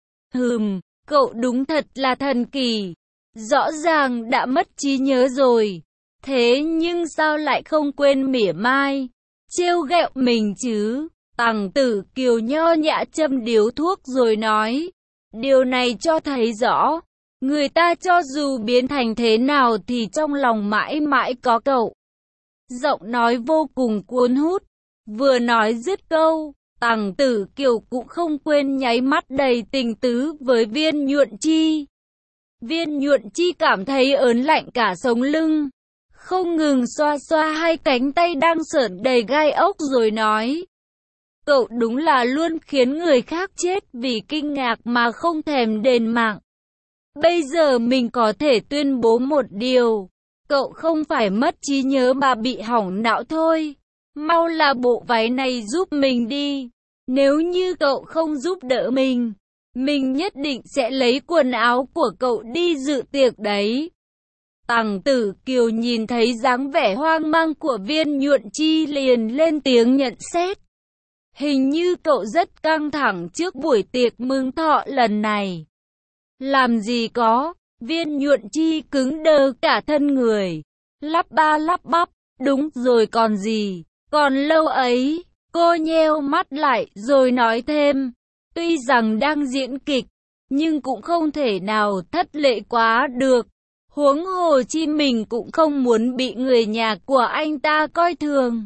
cậu đúng thật là thần kỳ. Rõ ràng đã mất trí nhớ rồi. Thế nhưng sao lại không quên mỉa mai, trêu ghẹo mình chứ? Tằng Tử Kiều nho nhã châm điếu thuốc rồi nói: điều này cho thấy rõ, người ta cho dù biến thành thế nào thì trong lòng mãi mãi có cậu. Giọng nói vô cùng cuốn hút. Vừa nói dứt câu, Tằng Tử Kiều cũng không quên nháy mắt đầy tình tứ với Viên Nhuận Chi. Viên Nhuận Chi cảm thấy ớn lạnh cả sống lưng, không ngừng xoa xoa hai cánh tay đang sởn đầy gai ốc rồi nói: cậu đúng là luôn khiến người khác chết vì kinh ngạc mà không thèm đền mạng. Bây giờ mình có thể tuyên bố một điều, cậu không phải mất trí nhớ mà bị hỏng não thôi. Mau là bộ váy này giúp mình đi. Nếu như cậu không giúp đỡ mình nhất định sẽ lấy quần áo của cậu đi dự tiệc đấy. Tằng Tử Kiều nhìn thấy dáng vẻ hoang mang của Viên Nhuận Chi liền lên tiếng nhận xét: hình như cậu rất căng thẳng trước buổi tiệc mừng thọ lần này. Làm gì có. Viên Nhuận Chi cứng đơ cả thân người, lắp ba lắp bắp: đúng rồi còn gì, còn lâu ấy. Cô nheo mắt lại rồi nói thêm: tuy rằng đang diễn kịch, nhưng cũng không thể nào thất lễ quá được. Huống hồ chi mình cũng không muốn bị người nhà của anh ta coi thường.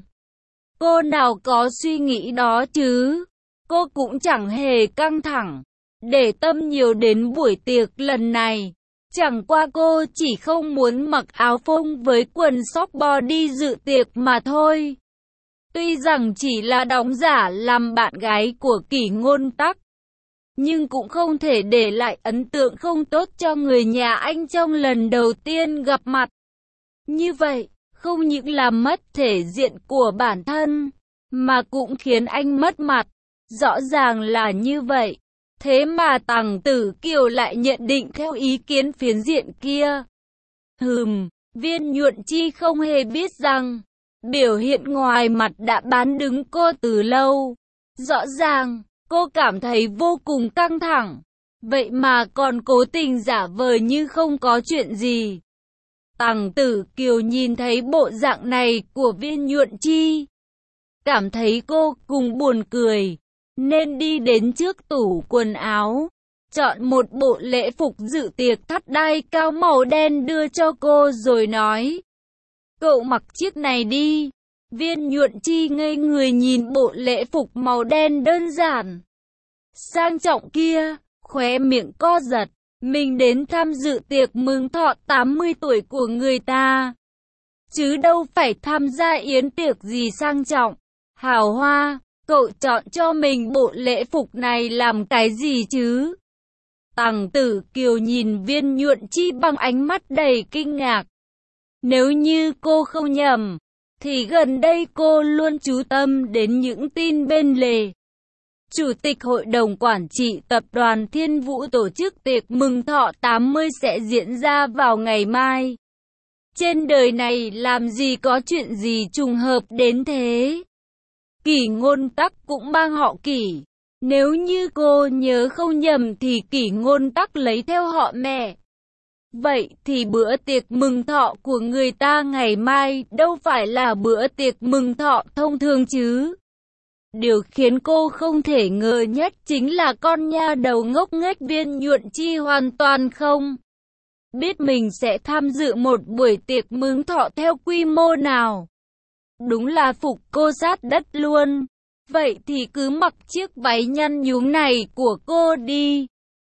Cô nào có suy nghĩ đó chứ. Cô cũng chẳng hề căng thẳng, để tâm nhiều đến buổi tiệc lần này. Chẳng qua cô chỉ không muốn mặc áo phông với quần sóc bò đi dự tiệc mà thôi. Tuy rằng chỉ là đóng giả làm bạn gái của Kỷ Ngôn Tắc, nhưng cũng không thể để lại ấn tượng không tốt cho người nhà anh trong lần đầu tiên gặp mặt. Như vậy, không những làm mất thể diện của bản thân, mà cũng khiến anh mất mặt. Rõ ràng là như vậy. Thế mà Tằng Tử Kiều lại nhận định theo ý kiến phiến diện kia. Viên Nhuận Chi không hề biết rằng biểu hiện ngoài mặt đã bán đứng cô từ lâu. Rõ ràng, cô cảm thấy vô cùng căng thẳng, vậy mà còn cố tình giả vờ như không có chuyện gì. Tằng Tử Kiều nhìn thấy bộ dạng này của Viên Nhuận Chi, cảm thấy cô cùng buồn cười, nên đi đến trước tủ quần áo, chọn một bộ lễ phục dự tiệc thắt đai cao màu đen đưa cho cô rồi nói: Cậu mặc chiếc này đi. Viên Nhuận Chi ngây người nhìn bộ lễ phục màu đen đơn giản, sang trọng kia, khóe miệng co giật. Mình đến tham dự tiệc mừng thọ 80 tuổi của người ta, chứ đâu phải tham gia yến tiệc gì sang trọng, hào hoa. Cậu chọn cho mình bộ lễ phục này làm cái gì chứ? Tằng Tử Kiều nhìn Viên Nhuận Chi bằng ánh mắt đầy kinh ngạc. Nếu như cô không nhầm, thì gần đây cô luôn chú tâm đến những tin bên lề. Chủ tịch Hội đồng Quản trị Tập đoàn Thiên Vũ tổ chức tiệc mừng thọ 80 sẽ diễn ra vào ngày mai. Trên đời này làm gì có chuyện gì trùng hợp đến thế? Kỷ Ngôn Tắc cũng mang họ Kỷ. Nếu như cô nhớ không nhầm thì Kỷ Ngôn Tắc lấy theo họ mẹ. Vậy thì bữa tiệc mừng thọ của người ta ngày mai đâu phải là bữa tiệc mừng thọ thông thường chứ? Điều khiến cô không thể ngờ nhất chính là con nha đầu ngốc nghếch Viên Nhuận Chi hoàn toàn không biết mình sẽ tham dự một buổi tiệc mừng thọ theo quy mô nào. Đúng là phục cô sát đất luôn. Vậy thì cứ mặc chiếc váy nhăn nhúm này của cô đi.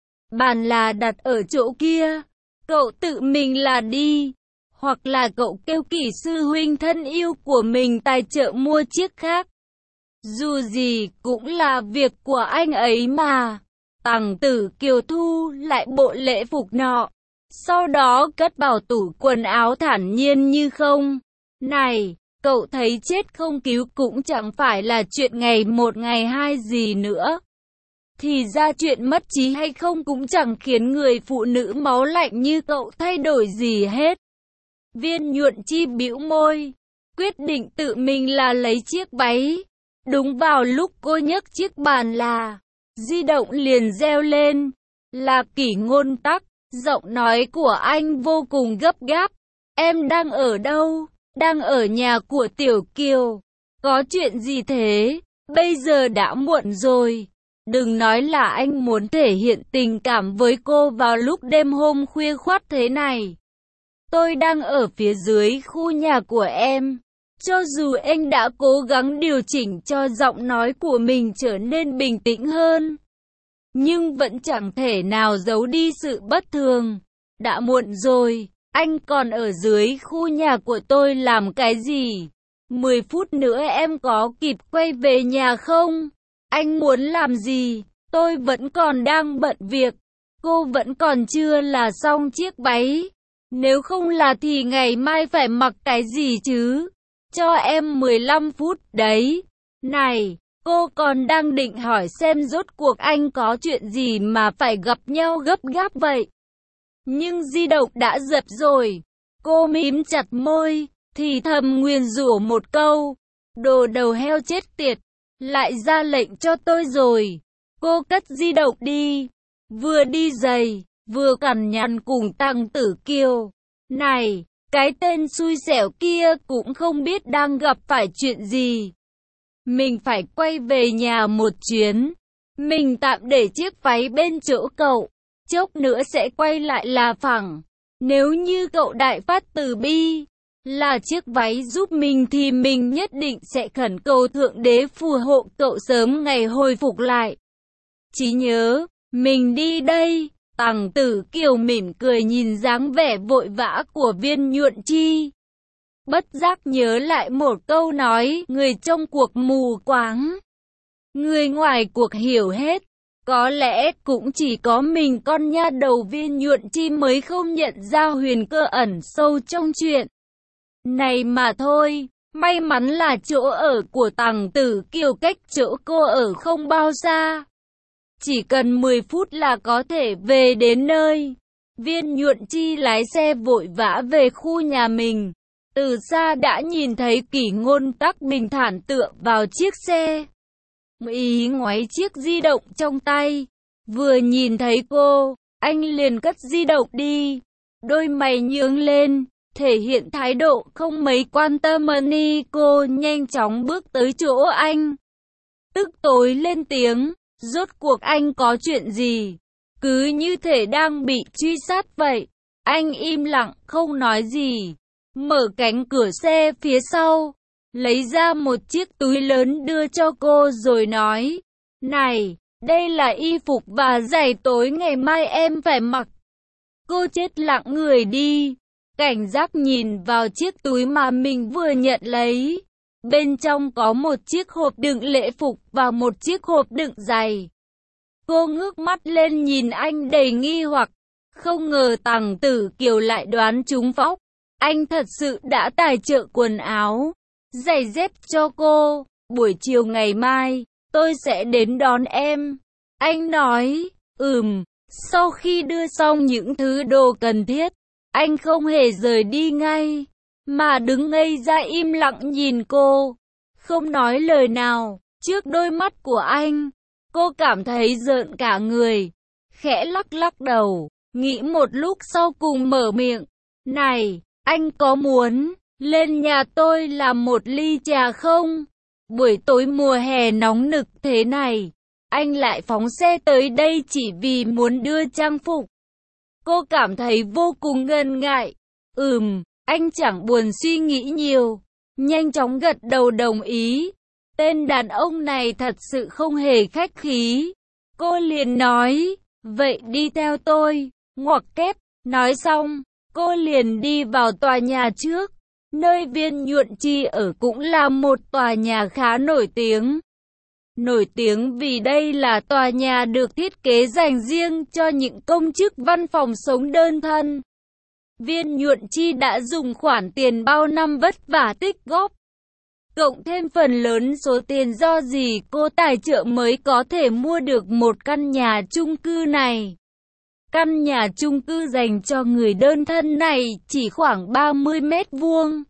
Bàn là đặt ở chỗ kia. Cậu tự mình là đi. Hoặc là cậu kêu Kỷ sư huynh thân yêu của mình tài trợ mua chiếc khác. Dù gì cũng là việc của anh ấy mà. Tằng Tử Kiều thu lại bộ lễ phục nọ, sau đó cất vào tủ quần áo thản nhiên như không. Này, cậu thấy chết không cứu cũng chẳng phải là chuyện ngày một ngày hai gì nữa. Thì ra chuyện mất trí hay không cũng chẳng khiến người phụ nữ máu lạnh như cậu thay đổi gì hết. Viên Nhuận Chi bĩu môi, quyết định tự mình là lấy chiếc váy. Đúng vào lúc cô nhấc chiếc bàn là, di động liền reo lên, là Kỷ Ngôn Tắc. Giọng nói của anh vô cùng gấp gáp. Em đang ở đâu? Đang ở nhà của Tiểu Kiều. Có chuyện gì thế? Bây giờ đã muộn rồi. Đừng nói là anh muốn thể hiện tình cảm với cô vào lúc đêm hôm khuya khoắt thế này. Tôi đang ở phía dưới khu nhà của em. Cho dù anh đã cố gắng điều chỉnh cho giọng nói của mình trở nên bình tĩnh hơn, nhưng vẫn chẳng thể nào giấu đi sự bất thường. Đã muộn rồi, anh còn ở dưới khu nhà của tôi làm cái gì? 10 phút nữa em có kịp quay về nhà không? Anh muốn làm gì? Tôi vẫn còn đang bận việc. Cô vẫn còn chưa là xong chiếc váy. Nếu không là thì ngày mai phải mặc cái gì chứ? Cho em 15 phút đấy. Này, cô còn đang định hỏi xem rốt cuộc anh có chuyện gì mà phải gặp nhau gấp gáp vậy. Nhưng di động đã dập rồi. Cô mím chặt môi, thì thầm nguyền rủa một câu. Đồ đầu heo chết tiệt, lại ra lệnh cho tôi rồi. Cô cất di động đi. Vừa đi giày, vừa cằn nhằn cùng Tằng Tử Kiều. Này, cái tên xui xẻo kia cũng không biết đang gặp phải chuyện gì. Mình phải quay về nhà một chuyến. Mình tạm để chiếc váy bên chỗ cậu. Chốc nữa sẽ quay lại là phẳng. Nếu như cậu đại phát từ bi, là chiếc váy giúp mình thì mình nhất định sẽ khẩn cầu Thượng Đế phù hộ cậu sớm ngày hồi phục lại. Chỉ nhớ, mình đi đây. Tằng Tử Kiều mỉm cười nhìn dáng vẻ vội vã của Viên Nhuận Chi. Bất giác nhớ lại một câu nói, người trong cuộc mù quáng, người ngoài cuộc hiểu hết. Có lẽ cũng chỉ có mình con nha đầu Viên Nhuận Chi mới không nhận ra huyền cơ ẩn sâu trong chuyện này mà thôi. May mắn là chỗ ở của Tằng Tử Kiều cách chỗ cô ở không bao xa. Chỉ cần 10 phút là có thể về đến nơi. Viên Nhuận Chi lái xe vội vã về khu nhà mình. Từ xa đã nhìn thấy Kỷ Ngôn Tắc bình thản tựa vào chiếc xe. Ý ngoáy chiếc di động trong tay. Vừa nhìn thấy cô, anh liền cất di động đi. Đôi mày nhướng lên, thể hiện thái độ không mấy quan tâm. Cô nhanh chóng bước tới chỗ anh. Tức tối lên tiếng. Rốt cuộc anh có chuyện gì? Cứ như thể đang bị truy sát vậy. Anh im lặng không nói gì. mở cánh cửa xe phía sau, lấy ra một chiếc túi lớn đưa cho cô rồi nói, này, đây là y phục và giày tối ngày mai em phải mặc. Cô chết lặng người đi, cảnh giác nhìn vào chiếc túi mà mình vừa nhận lấy. Bên trong có một chiếc hộp đựng lễ phục và một chiếc hộp đựng giày. Cô ngước mắt lên nhìn anh đầy nghi hoặc, không ngờ Tằng Tử Kiều lại đoán trúng phóc. Anh thật sự đã tài trợ quần áo, giày dép cho cô. Buổi chiều ngày mai, tôi sẽ đến đón em. Anh nói, sau khi đưa xong những thứ đồ cần thiết, anh không hề rời đi ngay, mà đứng ngây ra im lặng nhìn cô, không nói lời nào. Trước đôi mắt của anh, cô cảm thấy rợn cả người, khẽ lắc lắc đầu, nghĩ một lúc sau cùng mở miệng, này, anh có muốn lên nhà tôi làm một ly trà không? Buổi tối mùa hè nóng nực thế này, anh lại phóng xe tới đây chỉ vì muốn đưa trang phục. Cô cảm thấy vô cùng ngần ngại. Anh chẳng buồn suy nghĩ nhiều, nhanh chóng gật đầu đồng ý. Tên đàn ông này thật sự không hề khách khí. Cô liền nói, vậy đi theo tôi, ngoặc kép. Nói xong, cô liền đi vào tòa nhà trước. Nơi Viên Nhuận Chi ở cũng là một tòa nhà khá nổi tiếng. Nổi tiếng vì đây là tòa nhà được thiết kế dành riêng cho những công chức văn phòng sống đơn thân. Viên Nhuận Chi đã dùng khoản tiền bao năm vất vả tích góp, cộng thêm phần lớn số tiền do dì cô tài trợ mới có thể mua được một căn nhà chung cư này. Căn nhà chung cư dành cho người đơn thân này chỉ khoảng 30 mét vuông.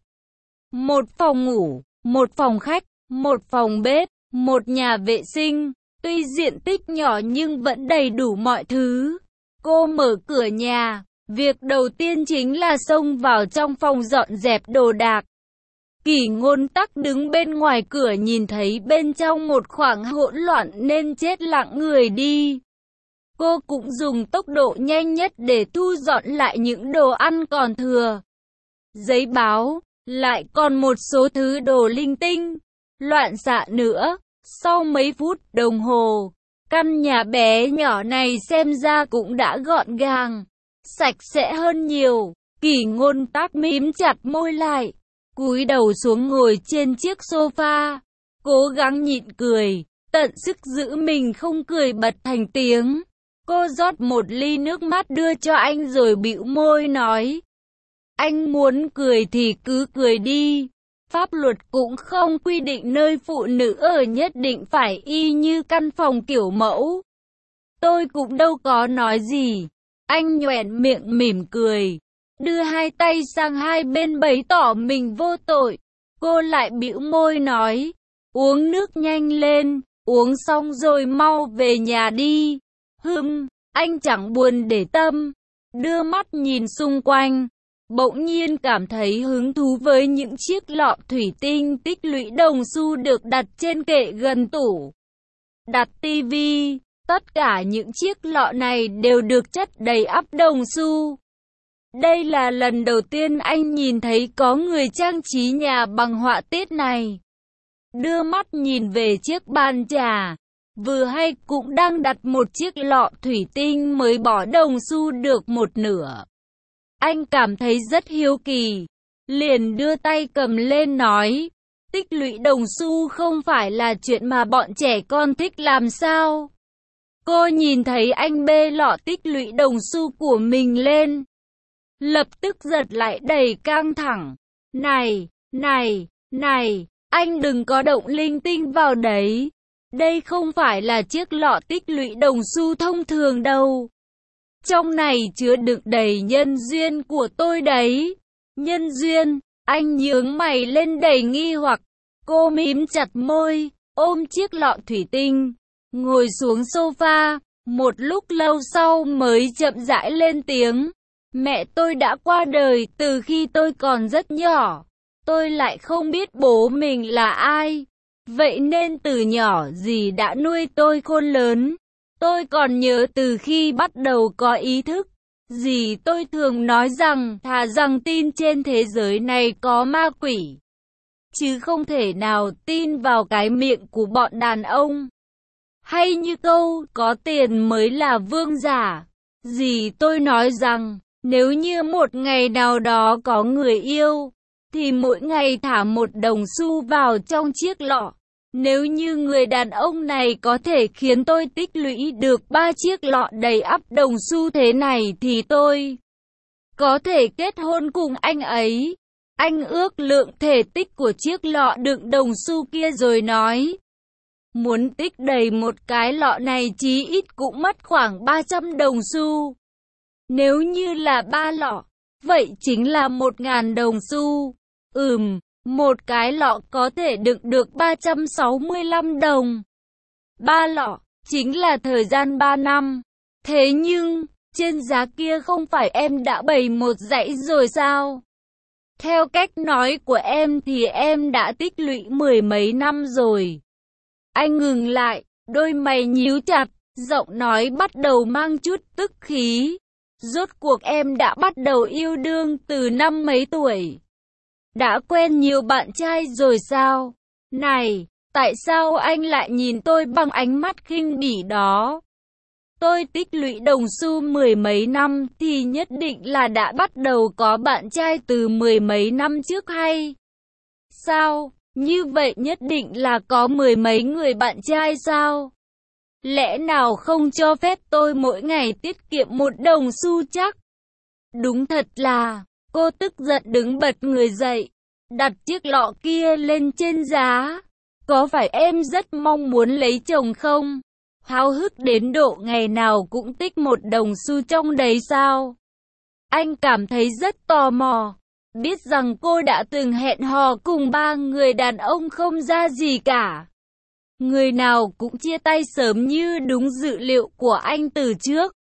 Một phòng ngủ, một phòng khách, một phòng bếp, một nhà vệ sinh. Tuy diện tích nhỏ nhưng vẫn đầy đủ mọi thứ. Cô mở cửa nhà, việc đầu tiên chính là xông vào trong phòng dọn dẹp đồ đạc. Kỷ Ngôn Tắc đứng bên ngoài cửa nhìn thấy bên trong một khoảng hỗn loạn nên chết lặng người đi. Cô cũng dùng tốc độ nhanh nhất để thu dọn lại những đồ ăn còn thừa. Giấy báo, lại còn một số thứ đồ linh tinh, loạn xạ nữa. Sau mấy phút đồng hồ, căn nhà bé nhỏ này xem ra cũng đã gọn gàng, sạch sẽ hơn nhiều. Kỷ Ngôn Tắc mím chặt môi lại, cúi đầu xuống ngồi trên chiếc sofa, cố gắng nhịn cười, tận sức giữ mình không cười bật thành tiếng. Cô rót một ly nước mát đưa cho anh rồi bĩu môi nói, anh muốn cười thì cứ cười đi. Pháp luật cũng không quy định nơi phụ nữ ở nhất định phải y như căn phòng kiểu mẫu. Tôi cũng đâu có nói gì. Anh nhoẻn miệng mỉm cười, đưa hai tay sang hai bên bày tỏ mình vô tội. Cô lại bĩu môi nói, uống nước nhanh lên, uống xong rồi mau về nhà đi. Anh chẳng buồn để tâm, đưa mắt nhìn xung quanh. Bỗng nhiên cảm thấy hứng thú với những chiếc lọ thủy tinh tích lũy đồng xu được đặt trên kệ gần tủ đặt tivi. Tất cả những chiếc lọ này đều được chất đầy ắp đồng xu. Đây là lần đầu tiên anh nhìn thấy có người trang trí nhà bằng họa tiết này. Đưa mắt nhìn về chiếc bàn trà, vừa hay cũng đang đặt một chiếc lọ thủy tinh mới bỏ đồng xu được một nửa. Anh cảm thấy rất hiếu kỳ, liền đưa tay cầm lên nói, tích lũy đồng xu không phải là chuyện mà bọn trẻ con thích làm sao? Cô nhìn thấy anh bê lọ tích lũy đồng xu của mình lên, lập tức giật lại đầy căng thẳng. Này, anh đừng có động linh tinh vào đấy. Đây không phải là chiếc lọ tích lũy đồng xu thông thường đâu. Trong này chứa đựng đầy nhân duyên của tôi đấy. Nhân duyên, anh nhướng mày lên đầy nghi hoặc. Cô mím chặt môi, ôm chiếc lọ thủy tinh, ngồi xuống sofa. Một lúc lâu sau mới chậm rãi lên tiếng. Mẹ tôi đã qua đời từ khi tôi còn rất nhỏ. Tôi lại không biết bố mình là ai. Vậy nên từ nhỏ dì đã nuôi tôi khôn lớn. Tôi còn nhớ từ khi bắt đầu có ý thức, Dì tôi thường nói rằng thà rằng tin trên thế giới này có ma quỷ, chứ không thể nào tin vào cái miệng của bọn đàn ông. Hay như câu, có tiền mới là vương giả. Dì tôi nói rằng, nếu như một ngày nào đó có người yêu, thì mỗi ngày thả một đồng xu vào trong chiếc lọ. Nếu như người đàn ông này có thể khiến tôi tích lũy được 3 chiếc lọ đầy ắp đồng xu thế này thì tôi có thể kết hôn cùng anh ấy. Anh ước lượng thể tích của chiếc lọ đựng đồng xu kia rồi nói, muốn tích đầy một cái lọ này chí ít cũng mất khoảng 300 đồng xu. Nếu như là 3 lọ, vậy chính là 1.000 đồng xu. Một cái lọ có thể đựng được 365 đồng. 3 lọ, chính là thời gian 3 năm. Thế nhưng, trên giá kia không phải em đã bày một dãy rồi sao? Theo cách nói của em thì em đã tích lũy 10 mấy năm rồi. Anh ngừng lại, đôi mày nhíu chặt, giọng nói bắt đầu mang chút tức khí. Rốt cuộc em đã bắt đầu yêu đương từ năm mấy tuổi? Đã quen nhiều bạn trai rồi sao? Này, tại sao anh lại nhìn tôi bằng ánh mắt khinh bỉ đó? Tôi tích lũy đồng xu 10 mấy năm thì nhất định là đã bắt đầu có bạn trai từ 10 mấy năm trước hay sao? Như vậy nhất định là có 10 mấy người bạn trai sao? Lẽ nào không cho phép tôi mỗi ngày tiết kiệm một đồng xu chắc? Đúng thật là, cô tức giận đứng bật người dậy, đặt chiếc lọ kia lên trên giá. Có phải em rất mong muốn lấy chồng không? Háo hức đến độ ngày nào cũng tích một đồng xu trong đấy sao? Anh cảm thấy rất tò mò, biết rằng cô đã từng hẹn hò cùng 3 người đàn ông không ra gì cả. Người nào cũng chia tay sớm như đúng dự liệu của anh từ trước.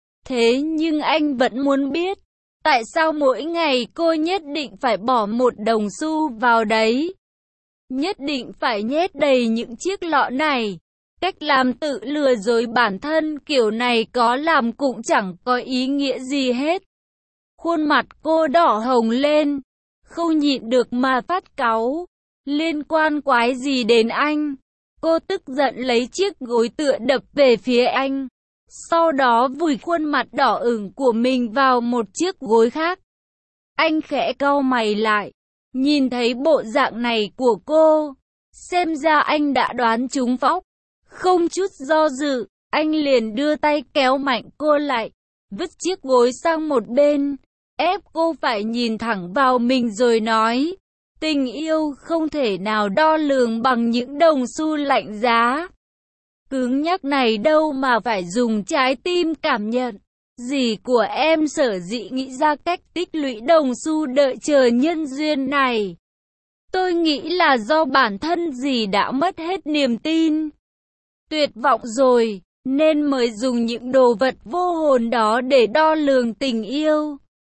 Thế nhưng anh vẫn muốn biết, tại sao mỗi ngày cô nhất định phải bỏ một đồng xu vào đấy? Nhất định phải nhét đầy những chiếc lọ này. Cách làm tự lừa dối bản thân kiểu này có làm cũng chẳng có ý nghĩa gì hết. Khuôn mặt cô đỏ hồng lên, không nhịn được mà phát cáu. Liên quan quái gì đến anh? Cô tức giận lấy chiếc gối tựa đập về phía anh. Sau đó vùi khuôn mặt đỏ ửng của mình vào một chiếc gối khác. Anh khẽ cau mày lại, nhìn thấy bộ dạng này của cô. Xem ra anh đã đoán trúng phóc. Không chút do dự, anh liền đưa tay kéo mạnh cô lại, vứt chiếc gối sang một bên, ép cô phải nhìn thẳng vào mình rồi nói, tình yêu không thể nào đo lường bằng những đồng xu lạnh giá. Cứng nhắc này đâu mà phải dùng trái tim cảm nhận. Dì của em sở dĩ nghĩ ra cách tích lũy đồng xu đợi chờ nhân duyên này. Tôi nghĩ là do bản thân dì đã mất hết niềm tin. Tuyệt vọng rồi, nên mới dùng những đồ vật vô hồn đó để đo lường tình yêu.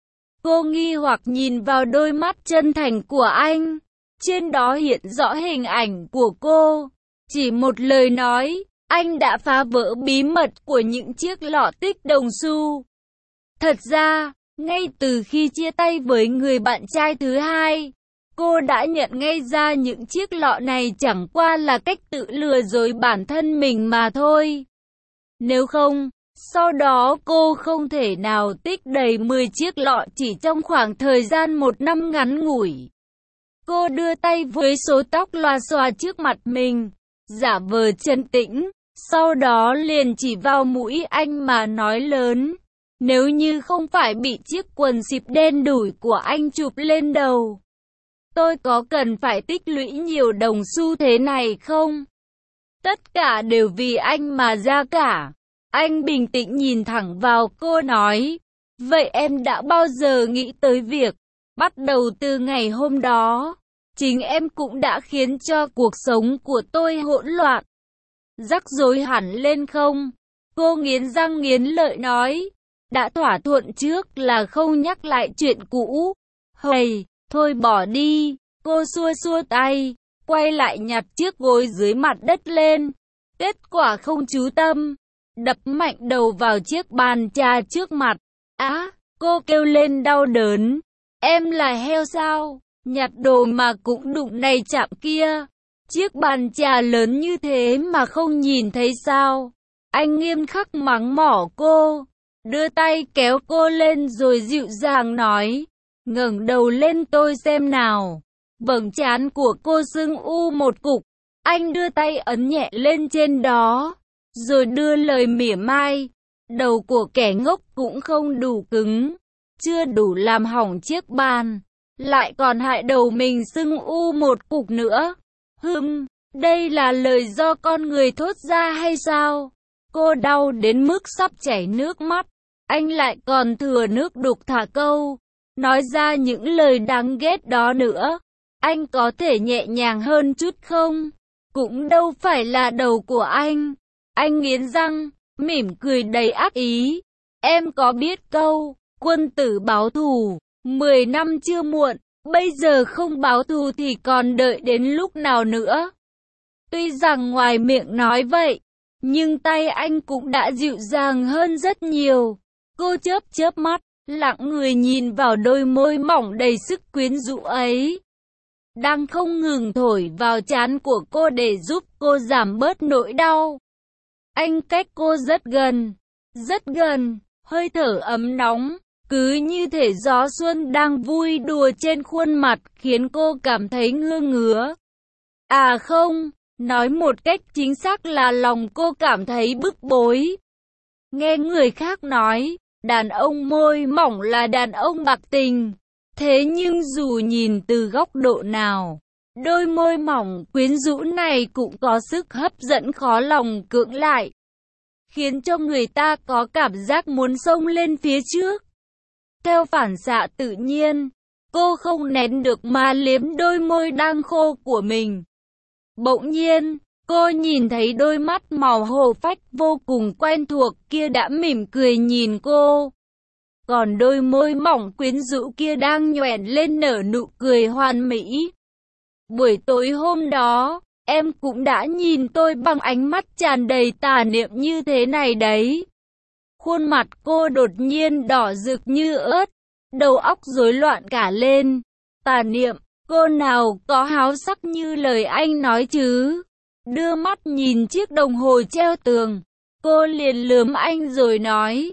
Cô nghi hoặc nhìn vào đôi mắt chân thành của anh. Trên đó hiện rõ hình ảnh của cô. Chỉ một lời nói, anh đã phá vỡ bí mật của những chiếc lọ tích đồng xu. Thật ra, ngay từ khi chia tay với người bạn trai thứ hai, cô đã nhận ngay ra những chiếc lọ này chẳng qua là cách tự lừa dối bản thân mình mà thôi. Nếu không, sau đó cô không thể nào tích đầy 10 chiếc lọ chỉ trong khoảng thời gian 1 năm ngắn ngủi. Cô đưa tay với số tóc lòa xòa trước mặt mình, giả vờ trấn tĩnh, sau đó liền chỉ vào mũi anh mà nói lớn. Nếu như không phải bị chiếc quần xịp đen đủi của anh chụp lên đầu, tôi có cần phải tích lũy nhiều đồng xu thế này không? Tất cả đều vì anh mà ra cả. Anh bình tĩnh nhìn thẳng vào cô nói, vậy em đã bao giờ nghĩ tới việc, bắt đầu từ ngày hôm đó, chính em cũng đã khiến cho cuộc sống của tôi hỗn loạn, rắc rối hẳn lên không? Cô nghiến răng nghiến lợi nói, đã thỏa thuận trước là không nhắc lại chuyện cũ. Hầy, thôi bỏ đi. Cô xua xua tay, quay lại nhặt chiếc gối dưới mặt đất lên. Kết quả không chú tâm, đập mạnh đầu vào chiếc bàn trà trước mặt. Á, cô kêu lên đau đớn. Em là heo sao? Nhặt đồ mà cũng đụng này chạm kia. Chiếc bàn trà lớn như thế mà không nhìn thấy sao? Anh nghiêm khắc mắng mỏ cô, đưa tay kéo cô lên rồi dịu dàng nói, ngẩng đầu lên tôi xem nào. Vầng trán của cô sưng u một cục, anh đưa tay ấn nhẹ lên trên đó, rồi đưa lời mỉa mai, đầu của kẻ ngốc cũng không đủ cứng, chưa đủ làm hỏng chiếc bàn, lại còn hại đầu mình sưng u một cục nữa. Đây là lời do con người thốt ra hay sao? Cô đau đến mức sắp chảy nước mắt. Anh lại còn thừa nước đục thả câu, nói ra những lời đáng ghét đó nữa. Anh có thể nhẹ nhàng hơn chút không? Cũng đâu phải là đầu của anh. Anh nghiến răng, mỉm cười đầy ác ý. Em có biết câu, quân tử báo thù, 10 năm chưa muộn, bây giờ không báo thù thì còn đợi đến lúc nào nữa? Tuy rằng ngoài miệng nói vậy, nhưng tay anh cũng đã dịu dàng hơn rất nhiều. Cô chớp chớp mắt, lặng người nhìn vào đôi môi mỏng đầy sức quyến rũ ấy, đang không ngừng thổi vào trán của cô để giúp cô giảm bớt nỗi đau. Anh cách cô rất gần, hơi thở ấm nóng, cứ như thể gió xuân đang vui đùa trên khuôn mặt khiến cô cảm thấy ngứa ngứa. À không, nói một cách chính xác là lòng cô cảm thấy bức bối. Nghe người khác nói, đàn ông môi mỏng là đàn ông bạc tình. Thế nhưng dù nhìn từ góc độ nào, đôi môi mỏng quyến rũ này cũng có sức hấp dẫn khó lòng cưỡng lại, khiến cho người ta có cảm giác muốn xông lên phía trước. Theo phản xạ tự nhiên, cô không nén được mà liếm đôi môi đang khô của mình. Bỗng nhiên, cô nhìn thấy đôi mắt màu hồ phách vô cùng quen thuộc kia đã mỉm cười nhìn cô. Còn đôi môi mỏng quyến rũ kia đang nhoẻn lên nở nụ cười hoàn mỹ. Buổi tối hôm đó, em cũng đã nhìn tôi bằng ánh mắt tràn đầy tà niệm như thế này đấy. Khuôn mặt cô đột nhiên đỏ rực như ớt, đầu óc rối loạn cả lên. Tà niệm, cô nào có háo sắc như lời anh nói chứ? Đưa mắt nhìn chiếc đồng hồ treo tường, cô liền lườm anh rồi nói,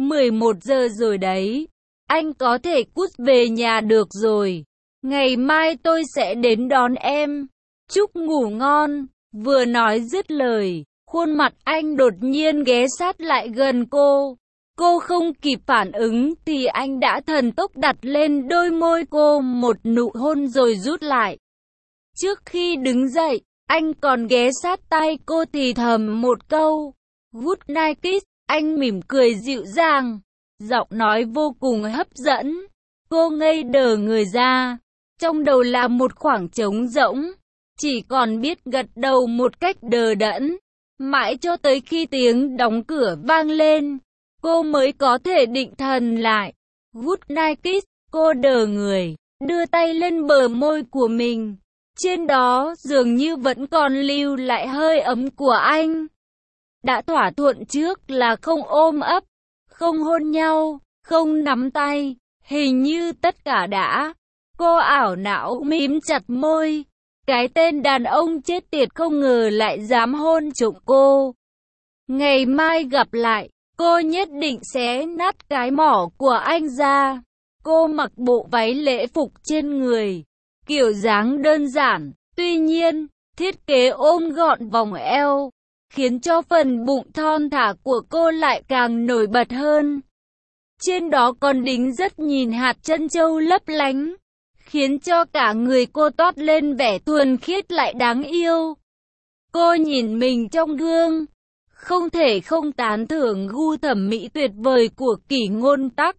11 giờ rồi đấy, anh có thể cút về nhà được rồi. Ngày mai tôi sẽ đến đón em. Chúc ngủ ngon. Vừa nói dứt lời, khuôn mặt anh đột nhiên ghé sát lại gần cô. Cô không kịp phản ứng thì anh đã thần tốc đặt lên đôi môi cô một nụ hôn rồi rút lại. Trước khi đứng dậy, anh còn ghé sát tai cô thì thầm một câu, Good night kiss. Anh mỉm cười dịu dàng, giọng nói vô cùng hấp dẫn. Cô ngây đờ người ra, trong đầu là một khoảng trống rỗng, chỉ còn biết gật đầu một cách đờ đẫn. Mãi cho tới khi tiếng đóng cửa vang lên, cô mới có thể định thần lại. Good night kiss, cô đờ người, đưa tay lên bờ môi của mình. Trên đó dường như vẫn còn lưu lại hơi ấm của anh. Đã thỏa thuận trước là không ôm ấp, không hôn nhau, không nắm tay, hình như tất cả đã. Cô ảo não mím chặt môi. Cái tên đàn ông chết tiệt không ngờ lại dám hôn trộm cô. Ngày mai gặp lại, cô nhất định sẽ nát cái mỏ của anh ra. Cô mặc bộ váy lễ phục trên người, kiểu dáng đơn giản, tuy nhiên, thiết kế ôm gọn vòng eo, khiến cho phần bụng thon thả của cô lại càng nổi bật hơn. Trên đó còn đính rất nhìn hạt trân châu lấp lánh, khiến cho cả người cô toát lên vẻ thuần khiết lại đáng yêu. Cô nhìn mình trong gương, không thể không tán thưởng gu thẩm mỹ tuyệt vời của Kỷ Ngôn Tắc.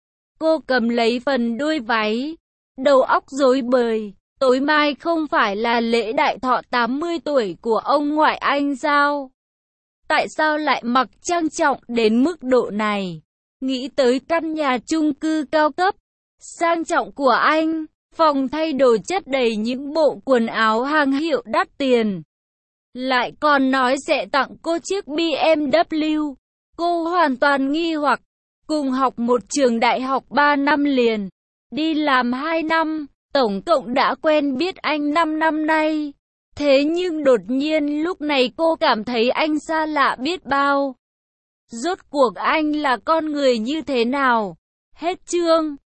Cô cầm lấy phần đuôi váy, đầu óc rối bời. Tối mai không phải là lễ đại thọ 80 tuổi của ông ngoại anh sao? Tại sao lại mặc trang trọng đến mức độ này? Nghĩ tới căn nhà chung cư cao cấp, sang trọng của anh, phòng thay đồ chất đầy những bộ quần áo hàng hiệu đắt tiền. Lại còn nói sẽ tặng cô chiếc BMW. Cô hoàn toàn nghi hoặc. cùng học một trường đại học 3 năm liền, đi làm 2 năm, tổng cộng đã quen biết anh 5 năm nay. Thế nhưng đột nhiên lúc này cô cảm thấy anh xa lạ biết bao. Rốt cuộc anh là con người như thế nào? Hết chương.